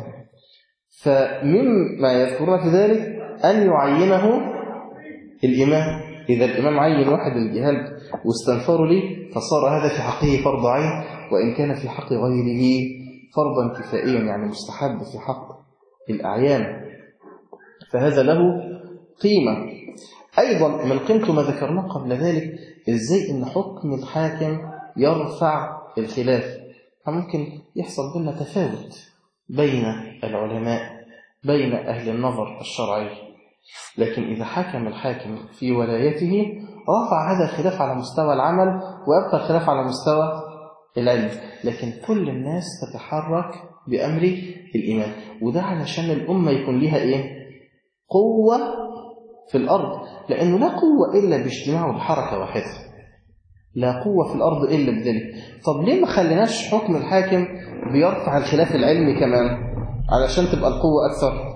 فمما يذكرون في ذلك أن يعينه الإمام. إذا الإمام عين واحد الجهاد واستنفروا لي فصار هذا في حقه فرض عين، وإن كان في حق غيره فرضا كفائيا، يعني مستحب في حق الأعيان، فهذا له قيمة. أيضا من قيمته ما ذكرناه قبل ذلك، إزاي إن حكم الحاكم يرفع الخلاف. فممكن يحصل بيننا تفاوت بين العلماء، بين أهل النظر الشرعي، لكن إذا حكم الحاكم في ولايته رفع هذا الخلاف على مستوى العمل ويبقى الخلاف على مستوى العلم. لكن كل الناس تتحرك بأمر الإمام، وده علشان الأمة يكون لها إيه؟ قوة في الأرض، لأنه لا قوة إلا باجتماع وبحركة واحدة، لا قوة في الأرض إلا بذلك. طب ليه ما خليناش حكم الحاكم بيرفع الخلاف العلمي كمان علشان تبقى القوة أكثر؟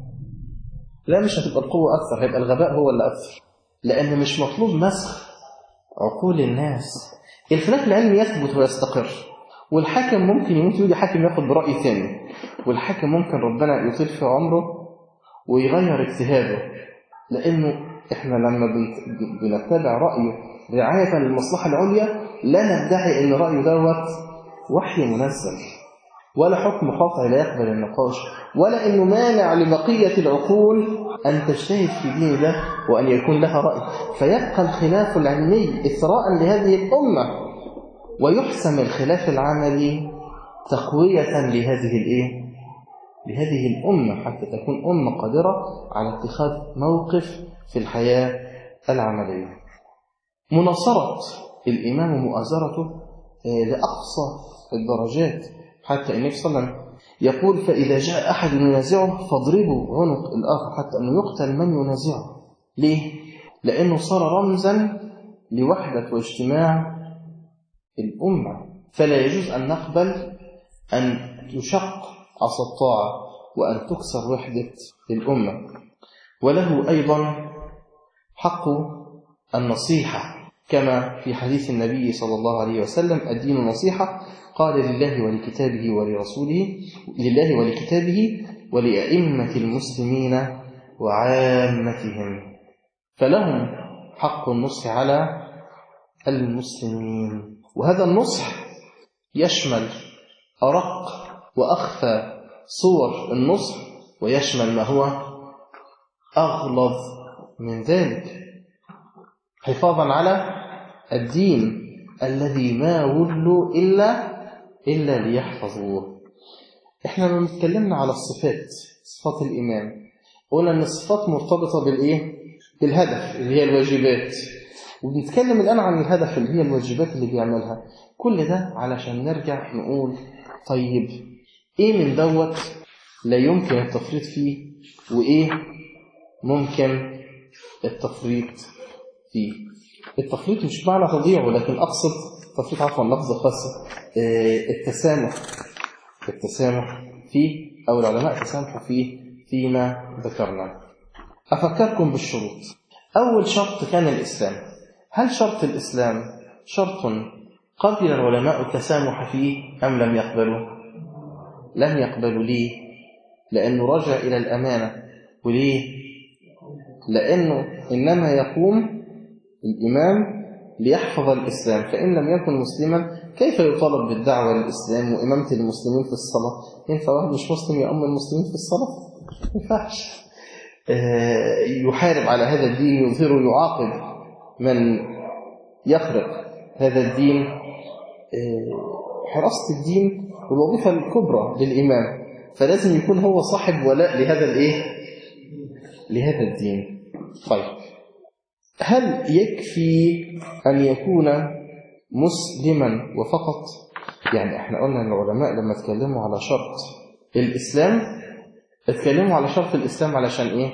لا، مش هتبقى القوة أكثر، هيبقى الغباء هو اللي أكثر، لأن مش مطلوب مسخ عقول الناس. الخلاف العلمي يثبت ويستقر، والحاكم ممكن يموت ويجي حاكم ياخد برأي ثاني، والحاكم ممكن ربنا يطيل في عمره ويغير اجتهاده، لأنه إحنا لما بنتبع رأيه رعاية للمصلحة العليا لا ندعي أن رأيه دوت وحي منزل ولا حكم قاطع لا يقبل النقاش، ولا أنه مانع لبقية العقول أن تجتهد في دين الله وأن يكون لها رأي. فيبقى الخلاف العلمي إثراء لهذه الأمة، ويحسم الخلاف العملي تقوية لهذه الإيه؟ لهذه الأمة، حتى تكون أمة قادرة على اتخاذ موقف في الحياة العملية. مناصرة الإمام ومؤازرته لأقصى الدرجات، حتى النبي صلى الله عليه وسلم يقول: فإذا جاء أحد ينازعه فاضربوا عنق الآخر حتى أنه يقتل من ينازعه. ليه؟ لأنه صار رمزا لوحدة واجتماع الأمة، فلا يجوز أن نقبل أن تشق عصا الطاعة وأن تكسر وحدة الأمة. وله أيضا حق النصيحة، كما في حديث النبي صلى الله عليه وسلم: الدين النصيحة، قال: لله ولكتابه ولرسوله، لله ولكتابه ولأئمة المسلمين وعامتهم، فلهم حق النصح على المسلمين. وهذا النصح يشمل أرق وأخفى صور النصح، ويشمل ما هو أغلظ من ذلك، حفاظا على الدين الذي ما ولوا إلا إلا ليحفظوه. إحنا لما اتكلمنا على الصفات، صفات الإمام، قلنا أن الصفات مرتبطة بالإيه؟ بالهدف اللي هي الواجبات، وبنتكلم الآن عن الهدف اللي هي الواجبات اللي بيعملها. كل ده علشان نرجع نقول: طيب إيه من دوت لا يمكن التفريط فيه، وإيه ممكن التفريط فيه؟ التفريط مش معنى تضيعه، لكن أقصد التفريط، عفوا لفظ خاص، التسامح التسامح فيه، أو العلماء تسامحوا فيه فيما ذكرنا. أفكركم بالشروط. أول شرط كان الإسلام. هل شرط الإسلام شرط قبل العلماء التسامح فيه أم لم يقبلوا؟ لم يقبلوا. ليه؟ لأنه رجع إلى الأمانة. وليه؟ لأنه إنما يقوم الإمام ليحفظ الإسلام، فإن لم يكن مسلما كيف يطالب بالدعوة للإسلام وإمامة المسلمين في الصلاة؟ ينفع واحد مش مسلم يؤم المسلمين في الصلاة؟ ما ينفعش. يحارب على هذا الدين، يظهره، يعاقب من يخرق هذا الدين. حراسة الدين والوظيفة الكبرى للإمام، فلازم يكون هو صاحب ولاء لهذا الإيه؟ لهذا الدين. طيب، هل يكفي أن يكون مسلما وفقط؟ يعني احنا قلنا أن العلماء لما اتكلموا على شرط الإسلام اتكلموا على شرط الإسلام علشان إيه؟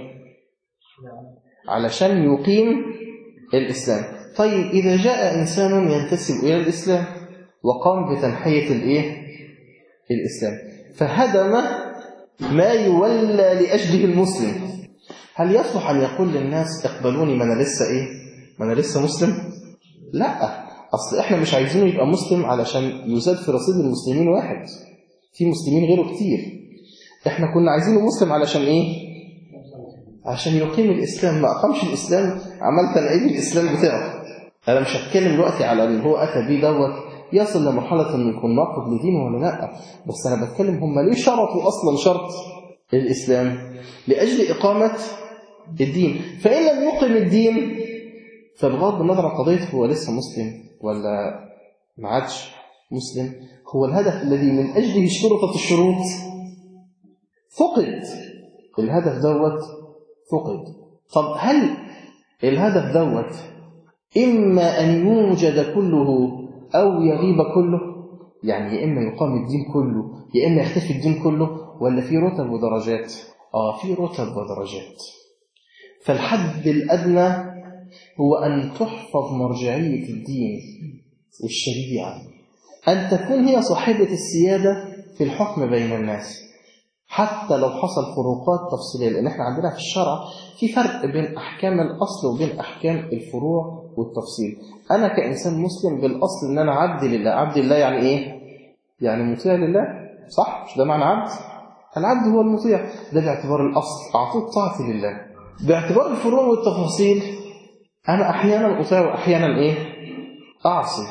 علشان يقيم الإسلام. طيب، إذا جاء إنسان ينتسب إلى الإسلام وقام بتنحية الإيه؟ الإسلام، فهدم ما يولى لأجله المسلم، هل يصلح أن يقول للناس اقبلوني ما أنا لسه إيه؟ ما أنا لسه مسلم؟ لا، أصل إحنا مش عايزينه يبقى مسلم علشان يزاد في رصيد المسلمين واحد، في مسلمين غيره كتير. إحنا كنا عايزينه مسلم علشان إيه؟ عشان يقيم الإسلام. ما أقامش الإسلام عملت العيد الإسلام بتاعه. أنا مش هتكلم دلوقتي على اللي هو أتى بيه دوت يصل لمرحلة إنه يكون ناقض لدينه ولا لا، بس أنا بتكلم هم ليه شرطوا أصلا شرط الإسلام؟ لأجل إقامة الدين. فإن لم يقم الدين، فبغض النظر عن قضية هو لسه مسلم ولا ما عادش مسلم، هو الهدف الذي من أجله اشترطت الشروط فقد. الهدف دوت فقد. طب هل الهدف دوت إما أن يوجد كله أو يغيب كله؟ يعني يا إما يقام الدين كله يا إما يختفي الدين كله، ولا في رتب ودرجات؟ آه في رتب ودرجات. فالحد الأدنى هو أن تحفظ مرجعية الدين والشريعة، أن تكون هي صاحبة السيادة في الحكم بين الناس، حتى لو حصل فروقات تفصيلية. لأن احنا عندنا في الشرع في فرق بين أحكام الأصل وبين أحكام الفروع والتفصيل. أنا كإنسان مسلم بالأصل أن أنا عبد لله. عبد الله يعني إيه؟ يعني مطيع لله، صح؟ مش ده معنى عبد؟ العبد هو المطيع، ده باعتبار الأصل، أعطوه طاعتي لله. باعتبار الفروع والتفاصيل أنا أحيانا أطيع وأحيانا إيه؟ أعصي.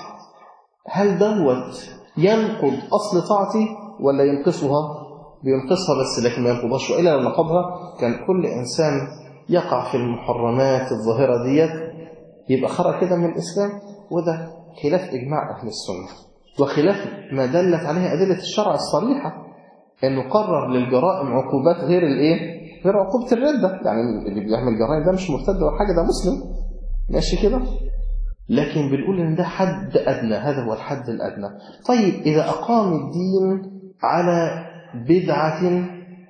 هل دوت ينقض أصل طاعتي ولا ينقصها؟ بينقصها بس لكن ما ينقضهاش. وإلا لو نقضها كان كل إنسان يقع في المحرمات الظاهرة ديت يبقى خرج كده من الإسلام، وده خلاف إجماع أهل السنة وخلاف ما دلت عليه أدلة الشرع الصريحة، أنه قرر للجرائم عقوبات غير الإيه؟ غير عقوبة الردة. يعني اللي بيعمل جرائم ده مش مرتد ولا حاجة، ده مسلم ماشي كده، لكن بنقول إن ده حد أدنى، هذا هو الحد الأدنى. طيب إذا أقام الدين على بدعة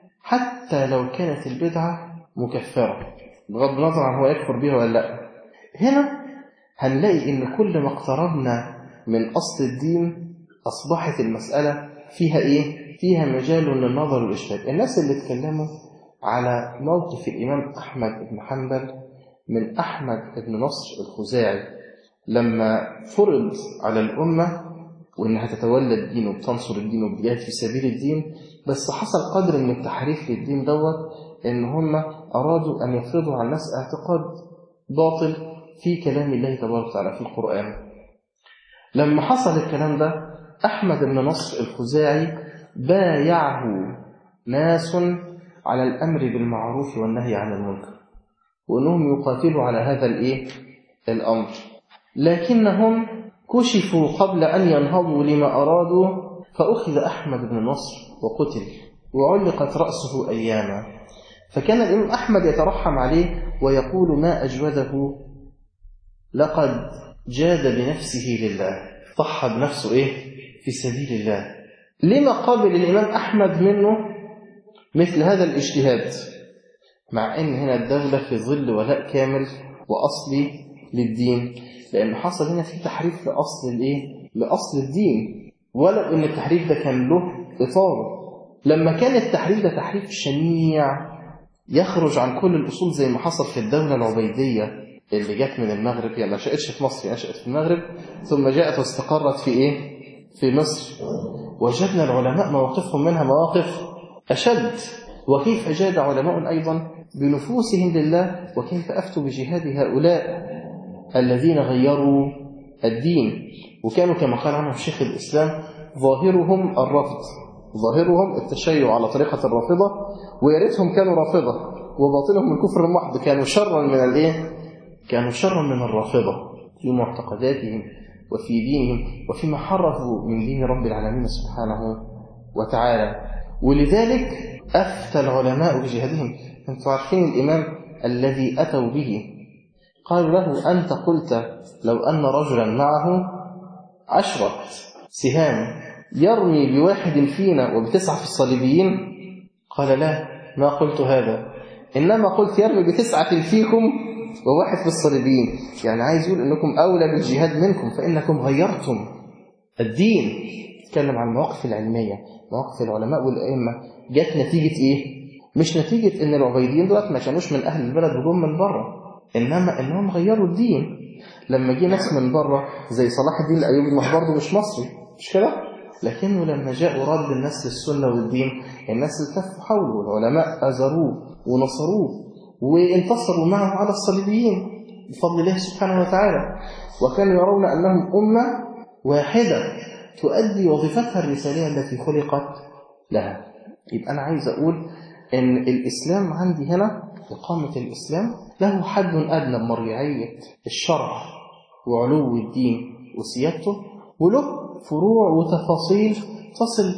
حتى لو كانت البدعة مكفرة بغض النظر عن هو يكفر بها ولا لا، هنا هنلاقي إن كل ما اقتربنا من أصل الدين أصبحت المسألة فيها إيه؟ فيها مجال للنظر والإجتهاد. الناس اللي اتكلموا على موقف الإمام أحمد بن حنبل من أحمد بن نصر الخزاعي لما فرض على الأمة وإنها تتولى الدين وبتنصر الدين وبتجاهد في سبيل الدين، بس حصل قدر من التحريف للدين دوت إن هم أرادوا أن يفرضوا على الناس اعتقاد باطل في كلام الله تبارك وتعالى في القرآن. لما حصل الكلام ده أحمد بن نصر الخزاعي بايعه ناس على الأمر بالمعروف والنهي عن المنكر وأنهم يقاتلوا على هذا الإيه؟ الأمر، لكنهم كشفوا قبل أن ينهضوا لما أرادوا، فأخذ أحمد بن نصر وقتل وعلقت رأسه أياما. فكان الإمام أحمد يترحم عليه ويقول ما أجوده، لقد جاد بنفسه لله، ضحى بنفسه إيه؟ في سبيل الله. لما قابل الإمام أحمد منه مثل هذا الاجتهاد، مع أن هنا الدولة في ظل ولاء كامل وأصلي للدين؟ لأن حصل هنا في تحريف لأصل الإيه؟ لأصل الدين، ولو أن التحريف ده كان له إطار. لما كان التحريف ده تحريف شنيع يخرج عن كل الأصول زي ما حصل في الدولة العبيدية اللي جت من المغرب، يعني ما نشأتش في مصر، نشأت في المغرب ثم جاءت واستقرت في إيه؟ في مصر. وجدنا العلماء مواقفهم منها مواقف أشد، وكيف جاد علماء أيضا بنفوسهم لله، وكيف أفتوا بجهاد هؤلاء الذين غيروا الدين وكانوا كما قال عنهم شيخ الإسلام ظاهرهم الرفض، ظاهرهم التشيع على طريقة الرافضة، وياريتهم كانوا رافضة وباطنهم الكفر المحض، كانوا شرا من الايه؟ كانوا شرا من الرافضة في معتقداتهم وفي دينهم وفيما حرفوا من دين رب العالمين سبحانه وتعالى. ولذلك أفتى العلماء بجهادهم. أنتم عارفين الإمام الذي أتوا به قالوا له أنت قلت لو أن رجلا معه عشرة سهام يرمي بواحد فينا وبتسعة في الصليبيين؟ قال لا، ما قلت هذا، إنما قلت يرمي بتسعة فيكم وواحد في الصليبيين. يعني عايز يقول أنكم أولى بالجهاد منكم فإنكم غيرتم الدين. تكلم عن المواقف العلمية، مواقف العلماء والأئمة جت نتيجة إيه؟ مش نتيجة إن العبيديين دولت ما كانوش من أهل البلد وجم من بره، إنما إنهم غيروا الدين. لما جه ناس من بره زي صلاح الدين الأيوبي، ما برضه مش مصري مش كده، لكنه لما جاءوا رد الناس للسنة والدين الناس التفوا حوله والعلماء أزروه ونصروه وانتصروا معه على الصليبيين بفضل الله سبحانه وتعالى، وكانوا يرون أنهم أمة واحدة تؤدي وظيفتها الرسالية التي خلقت لها. يبقى أنا عايز أقول إن الإسلام عندي هنا إقامة الإسلام له حد أدنى بمرجعية الشرع وعلو الدين وسيادته، وله فروع وتفاصيل تصل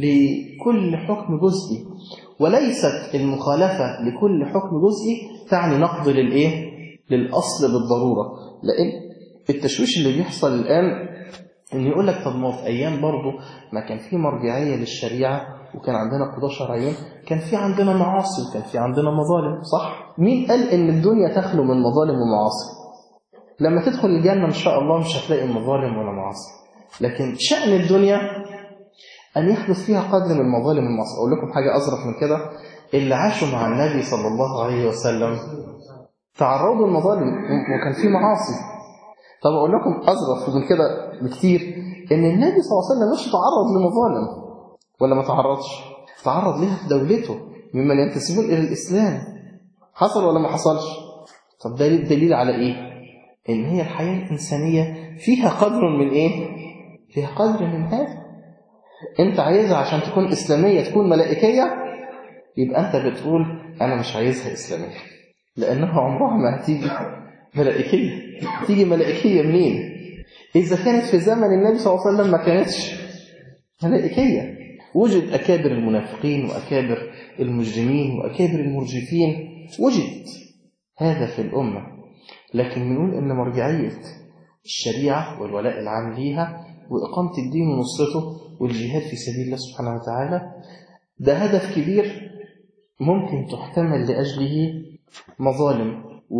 لكل حكم جزئي، وليست المخالفة لكل حكم جزئي تعني نقض للإيه؟ للأصل بالضرورة. لأن التشويش اللي بيحصل الآن إن يقول لك طب ما في أيام برضه ما كان في مرجعية للشريعة وكان عندنا قضاة شرعيين، كان في عندنا معاصي وكان في عندنا مظالم، صح؟ مين قال إن الدنيا تخلو من مظالم ومعاصي؟ لما تدخل الجنة إن شاء الله مش هتلاقي مظالم ولا معاصي، لكن شأن الدنيا أن يحدث فيها قدر من المظالم والمعاصي. أقول لكم حاجة أظرف من كده، اللي عاشوا مع النبي صلى الله عليه وسلم تعرضوا للمظالم وكان في معاصي. طب أقول لكم أظرف من كده بكتير، إن النبي صلى الله عليه وسلم مش تعرض لمظالم ولا ما تعرضش؟ تعرض لها في دولته ممن ينتسبون إلى الإسلام. حصل ولا ما حصلش؟ طب ده دليل على إيه؟ إن هي الحياة الإنسانية فيها قدر من إيه؟ فيها قدر من هذا. أنت عايزها عشان تكون إسلامية تكون ملائكية، يبقى أنت بتقول أنا مش عايزها إسلامية، لأنها عمرها ما هتيجي ملائكية. تيجي ملائكية منين؟ إذا كانت في زمن النبي صلى الله عليه وسلم ما كانتش ملائكية. وجد أكابر المنافقين وأكابر المجرمين وأكابر المرجفين، وجد هذا في الأمة، لكن بنقول إن مرجعية الشريعة والولاء العام ليها وإقامة الدين ونصرته والجهاد في سبيل الله سبحانه وتعالى ده هدف كبير ممكن تحتمل لأجله مظالم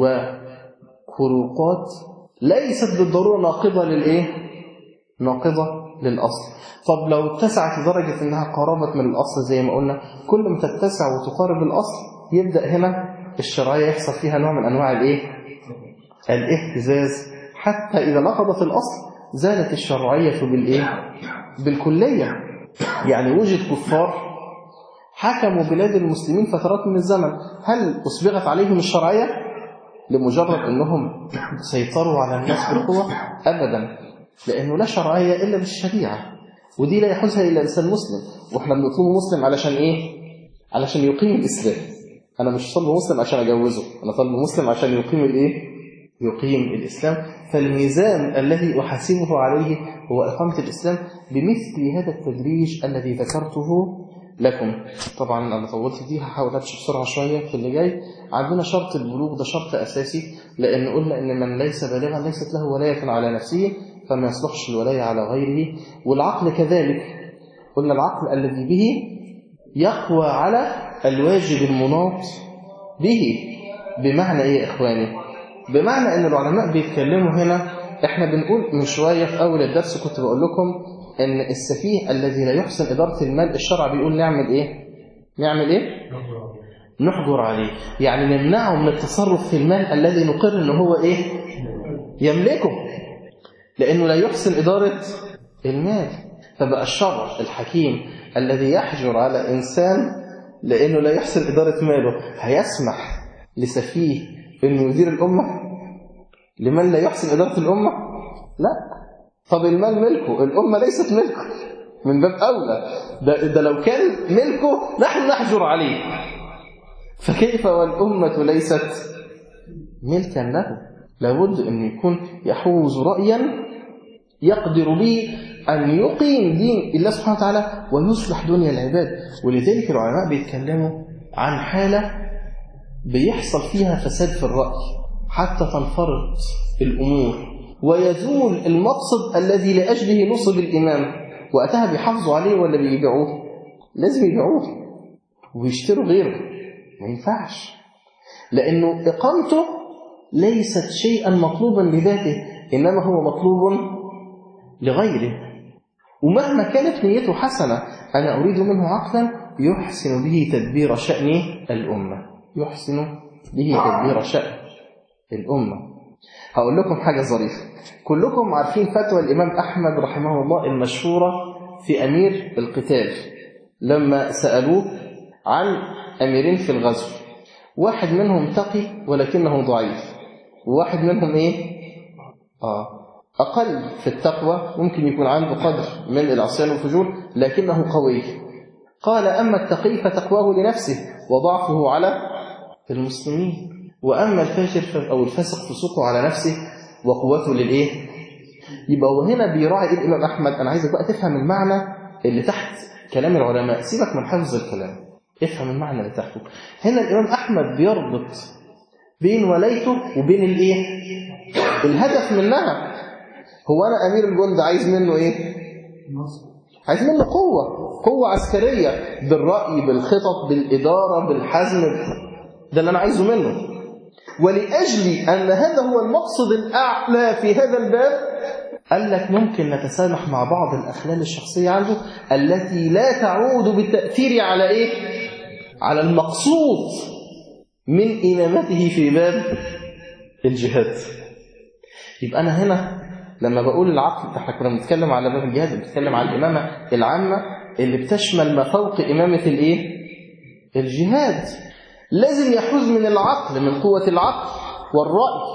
وخروقات ليست بالضرورة ناقضة للإيه؟ ناقضة للأصل. طب لو اتسعت لدرجة أنها قربت من الأصل زي ما قلنا، كل ما تتسع وتقارب الأصل يبدأ هنا الشرعية يحصل فيها نوع من أنواع الإيه؟ الاهتزاز، حتى إذا نقضت الأصل زالت الشرعية بالإيه؟ بالكلية. يعني وجد كفار حكموا بلاد المسلمين فترات من الزمن، هل أصبغت عليهم الشرعية لمجرد أنهم سيطروا على الناس بالقوة؟ أبدا، لأنه لا شرعية إلا بالشريعة، ودي لا يحوزها إلا إنسان مسلم. وإحنا بنطلب مسلم علشان إيه؟ علشان يقيم الإسلام. أنا مش طالب مسلم عشان أجوزه، أنا طالب مسلم عشان يقيم الإيه؟ يقيم الإسلام. فالميزان الذي أحاسبه عليه هو إقامة الإسلام بمثل هذا التدريج الذي ذكرته لكم. طبعا أنا طولت دي، هحاول أمشي بسرعة شوية في اللي جاي. عندنا شرط البلوغ، ده شرط أساسي، لأن قلنا إن من ليس بالغا ليست له ولاية على نفسه، فما يصلحش الولاية على غيره. والعقل كذلك، قلنا العقل الذي به يقوى على الواجب المناط به. بمعنى إيه يا إخواني؟ بمعنى أن العلماء بيتكلموا هنا، إحنا بنقول من شوية في أول الدرس كنت بقول لكم أن السفيه الذي لا يحسن إدارة المال الشرع بيقول نعمل إيه؟ نعمل إيه؟ نحجر عليه، يعني نمنعه من التصرف في المال الذي نقر أنه هو إيه؟ يملكه، لأنه لا يحسن إدارة المال. فبقى الشرع الحكيم الذي يحجر على إنسان لأنه لا يحسن إدارة ماله هيسمح لسفيه إنه يدير الأمة لمن لا يحسن إدارة الأمة؟ لا. طب المال ملكه، الأمة ليست ملكه، من باب أولى. ده, ده لو كان ملكه نحن نحجر عليه، فكيف والأمة ليست ملكا له؟ لابد أن يكون يحوز رأيا يقدر به أن يقيم دين الله سبحانه وتعالى ويصلح دنيا العباد. ولذلك العلماء بيتكلموا عن حالة بيحصل فيها فساد في الرأي حتى تنفرط الأمور ويزول المقصد الذي لأجله نصب الإمام. وقتها بيحافظوا عليه ولا بيبيعوه؟ لازم يبيعوه ويشتروا غيره، ما ينفعش، لأنه إقامته ليست شيئا مطلوبا لذاته، إنما هو مطلوب لغيره. ومهما كانت نيته حسنة، أنا أريد منه عقلا يحسن به تدبير شأن الأمة، يحسن به تدبير شأن الأمة. هقول لكم حاجة ظريفة. كلكم عارفين فتوى الإمام أحمد رحمه الله المشهورة في أمير القتال، لما سألوه عن أميرين في الغزو، واحد منهم تقي ولكنه ضعيف، وواحد منهم إيه؟ آه أقل في التقوى، ممكن يكون عنده قدر من العصيان والفجور لكنه قوي. قال أما التقي فتقواه لنفسه وضعفه على المسلمين، وأما الفاجر أو الفاسق فسوقه على نفسه وقوته للإيه؟ يبقى وهنا بيراعي إيه الإمام أحمد؟ أنا عايزك بقى تفهم المعنى اللي تحت كلام العلماء، سيبك من حفظ الكلام، افهم المعنى اللي تحته. هنا الإمام أحمد بيربط بين ولايته وبين الإيه؟ الهدف منها. هو أنا أمير الجند عايز منه إيه؟ عايز منه قوة قوة عسكرية بالرأي بالخطط بالإدارة بالحزم، ده اللي أنا عايزه منه. ولأجل أن هذا هو المقصد الأعلى في هذا الباب قال لك ممكن نتسامح مع بعض الأخلال الشخصية عنده التي لا تعود بالتأثير على إيه؟ على المقصود من إمامته في باب الجهاد. يبقى أنا هنا لما بقول العقل، احنا كنا بنتكلم على باب الجهاد، بنتكلم على الإمامة العامة اللي بتشمل ما فوق إمامة الإيه؟ الجهاد. لازم يحوز من العقل، من قوة العقل والرأي،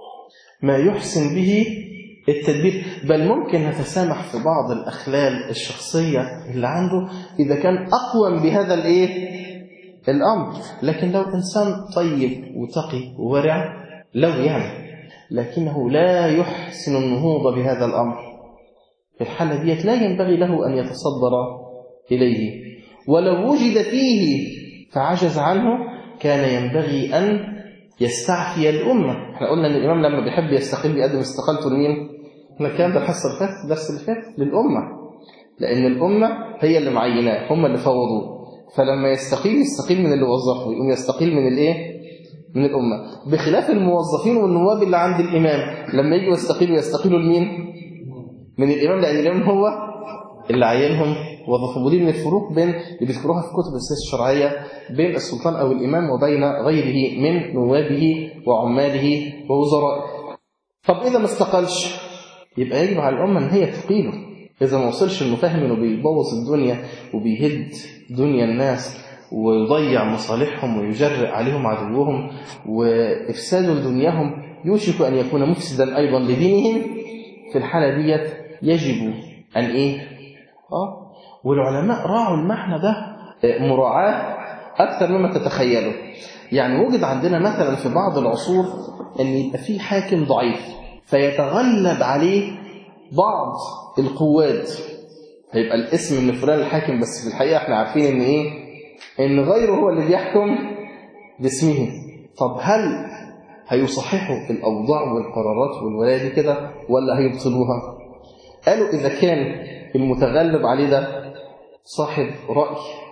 ما يحسن به التدبير. بل ممكن نتسامح في بعض الأخلال الشخصية اللي عنده إذا كان أقوم بهذا الإيه؟ الأمر. لكن لو إنسان طيب وتقي وورع لو يعني لكنه لا يحسن النهوض بهذا الأمر، في الحالة ديت لا ينبغي له أن يتصدر إليه. ولو وجد فيه فعجز عنه كان ينبغي أن يستعفي الأمة. احنا قلنا أن الإمام لما بيحب يستقل بيقدم استقالته لمين؟ احنا الكلام ده الحصة اللي فاتت، الدرس اللي فات، للأمة، لأن الأمة هي اللي معيناه، هم اللي فوضوه. فلما يستقيل يستقيل من اللي وظفه، يقوم يستقيل من الإيه؟ من الأمة. بخلاف الموظفين والنواب اللي عند الإمام لما يجوا يستقيلوا يستقيلوا لمين؟ من الإمام، لأن الإمام هو اللي عينهم وظفوا. ودي من الفروق بين اللي بيذكروها في كتب السياسة الشرعية بين السلطان أو الإمام وبين غيره من نوابه وعماله ووزرائه. طب إذا ما استقلش يبقى يجب على الأمة أن هي تقيله. إذا ما وصلش المفاهم أنه بيبوظ الدنيا وبيهد دنيا الناس ويضيع مصالحهم ويجرئ عليهم عدوهم وإفساد لدنياهم يوشك أن يكون مفسدا أيضا لدينهم، في الحالة ديت يجب أن إيه؟ آه والعلماء راعوا المعنى ده مراعاة أكثر مما تتخيلوا. يعني وجد عندنا مثلا في بعض العصور أن يبقى فيه حاكم ضعيف فيتغلب عليه بعض القوات، هيبقى الاسم من فلان الحاكم، بس في الحقيقة احنا عارفين ان ايه؟ ان غيره هو اللي بيحكم باسمه. طب هل هيصححوا الأوضاع والقرارات والولاية دي كده ولا هيبطلوها؟ قالوا إذا كان المتغلب عليه ده صاحب رأي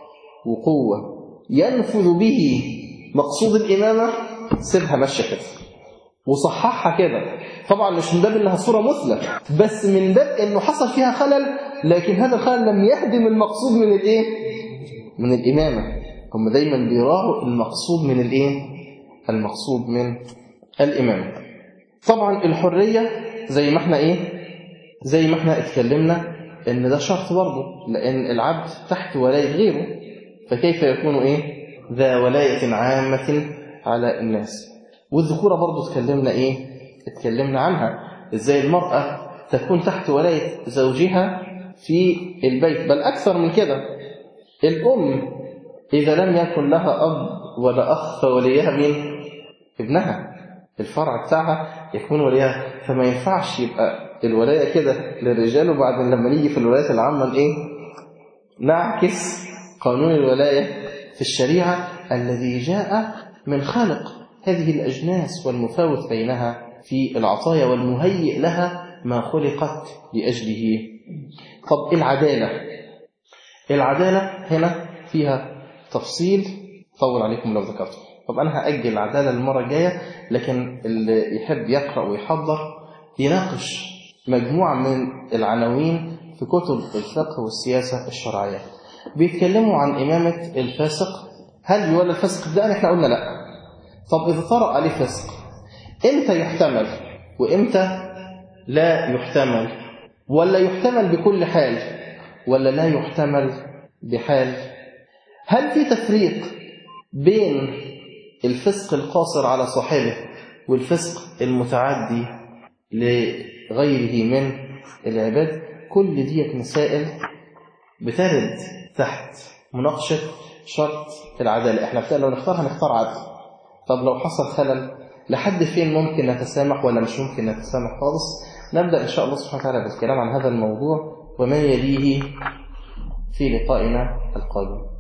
وقوة ينفذ به مقصود الإمامة سيبها ماشية كده وصححها كده. طبعا مش من باب انها صورة مثلى، بس من باب انه حصل فيها خلل، لكن هذا الخلل لم يهدم المقصود من الايه؟ من الإمامة. هم دايما بيراعوا المقصود من الايه؟ المقصود من الإمامة. طبعا الحرية زي ما احنا ايه؟ زي ما احنا اتكلمنا ان ده شرط برضه، لان العبد تحت ولاية غيره، فكيف يكون ايه؟ ذا ولاية عامة على الناس. والذكورة برضو اتكلمنا ايه؟ اتكلمنا عنها ازاي المرأة تكون تحت ولاية زوجها في البيت، بل اكثر من كده. الام اذا لم يكن لها اب ولا اخ فوليها مين؟ ابنها، الفرع بتاعها يكون وليها. فما ينفعش يبقى الولاية كده للرجال وبعدين لما نيجي في الولايات العامة ايه؟ نعكس قانون الولاية في الشريعة الذي جاء من خالق هذه الأجناس والمفاوت بينها في العطايا والمهيئ لها ما خلقت لأجله. طب العدالة، العدالة هنا فيها تفصيل طول عليكم لو ذكرته. طب أنا هأجل العدالة المرة الجاية، لكن اللي يحب يقرأ ويحضر يناقش مجموعة من العناوين في كتب الفقه والسياسة الشرعية بيتكلموا عن إمامة الفاسق. هل يولى الفاسق ده؟ احنا قلنا لا. طب إذا طرأ عليه فسق إمتى يحتمل وإمتى لا يحتمل؟ ولا يحتمل بكل حال ولا لا يحتمل بحال؟ هل في تفريق بين الفسق القاصر على صاحبه والفسق المتعدي لغيره من العباد؟ كل ديت مسائل بترد تحت مناقشة شرط العدالة. احنا لو نختار هنختار عدل. طب لو حصل خلل لحد فين ممكن نتسامح ولا مش ممكن نتسامح خالص؟ نبدأ إن شاء الله سبحانه وتعالى بالكلام عن هذا الموضوع وما يليه في لقائنا القادم.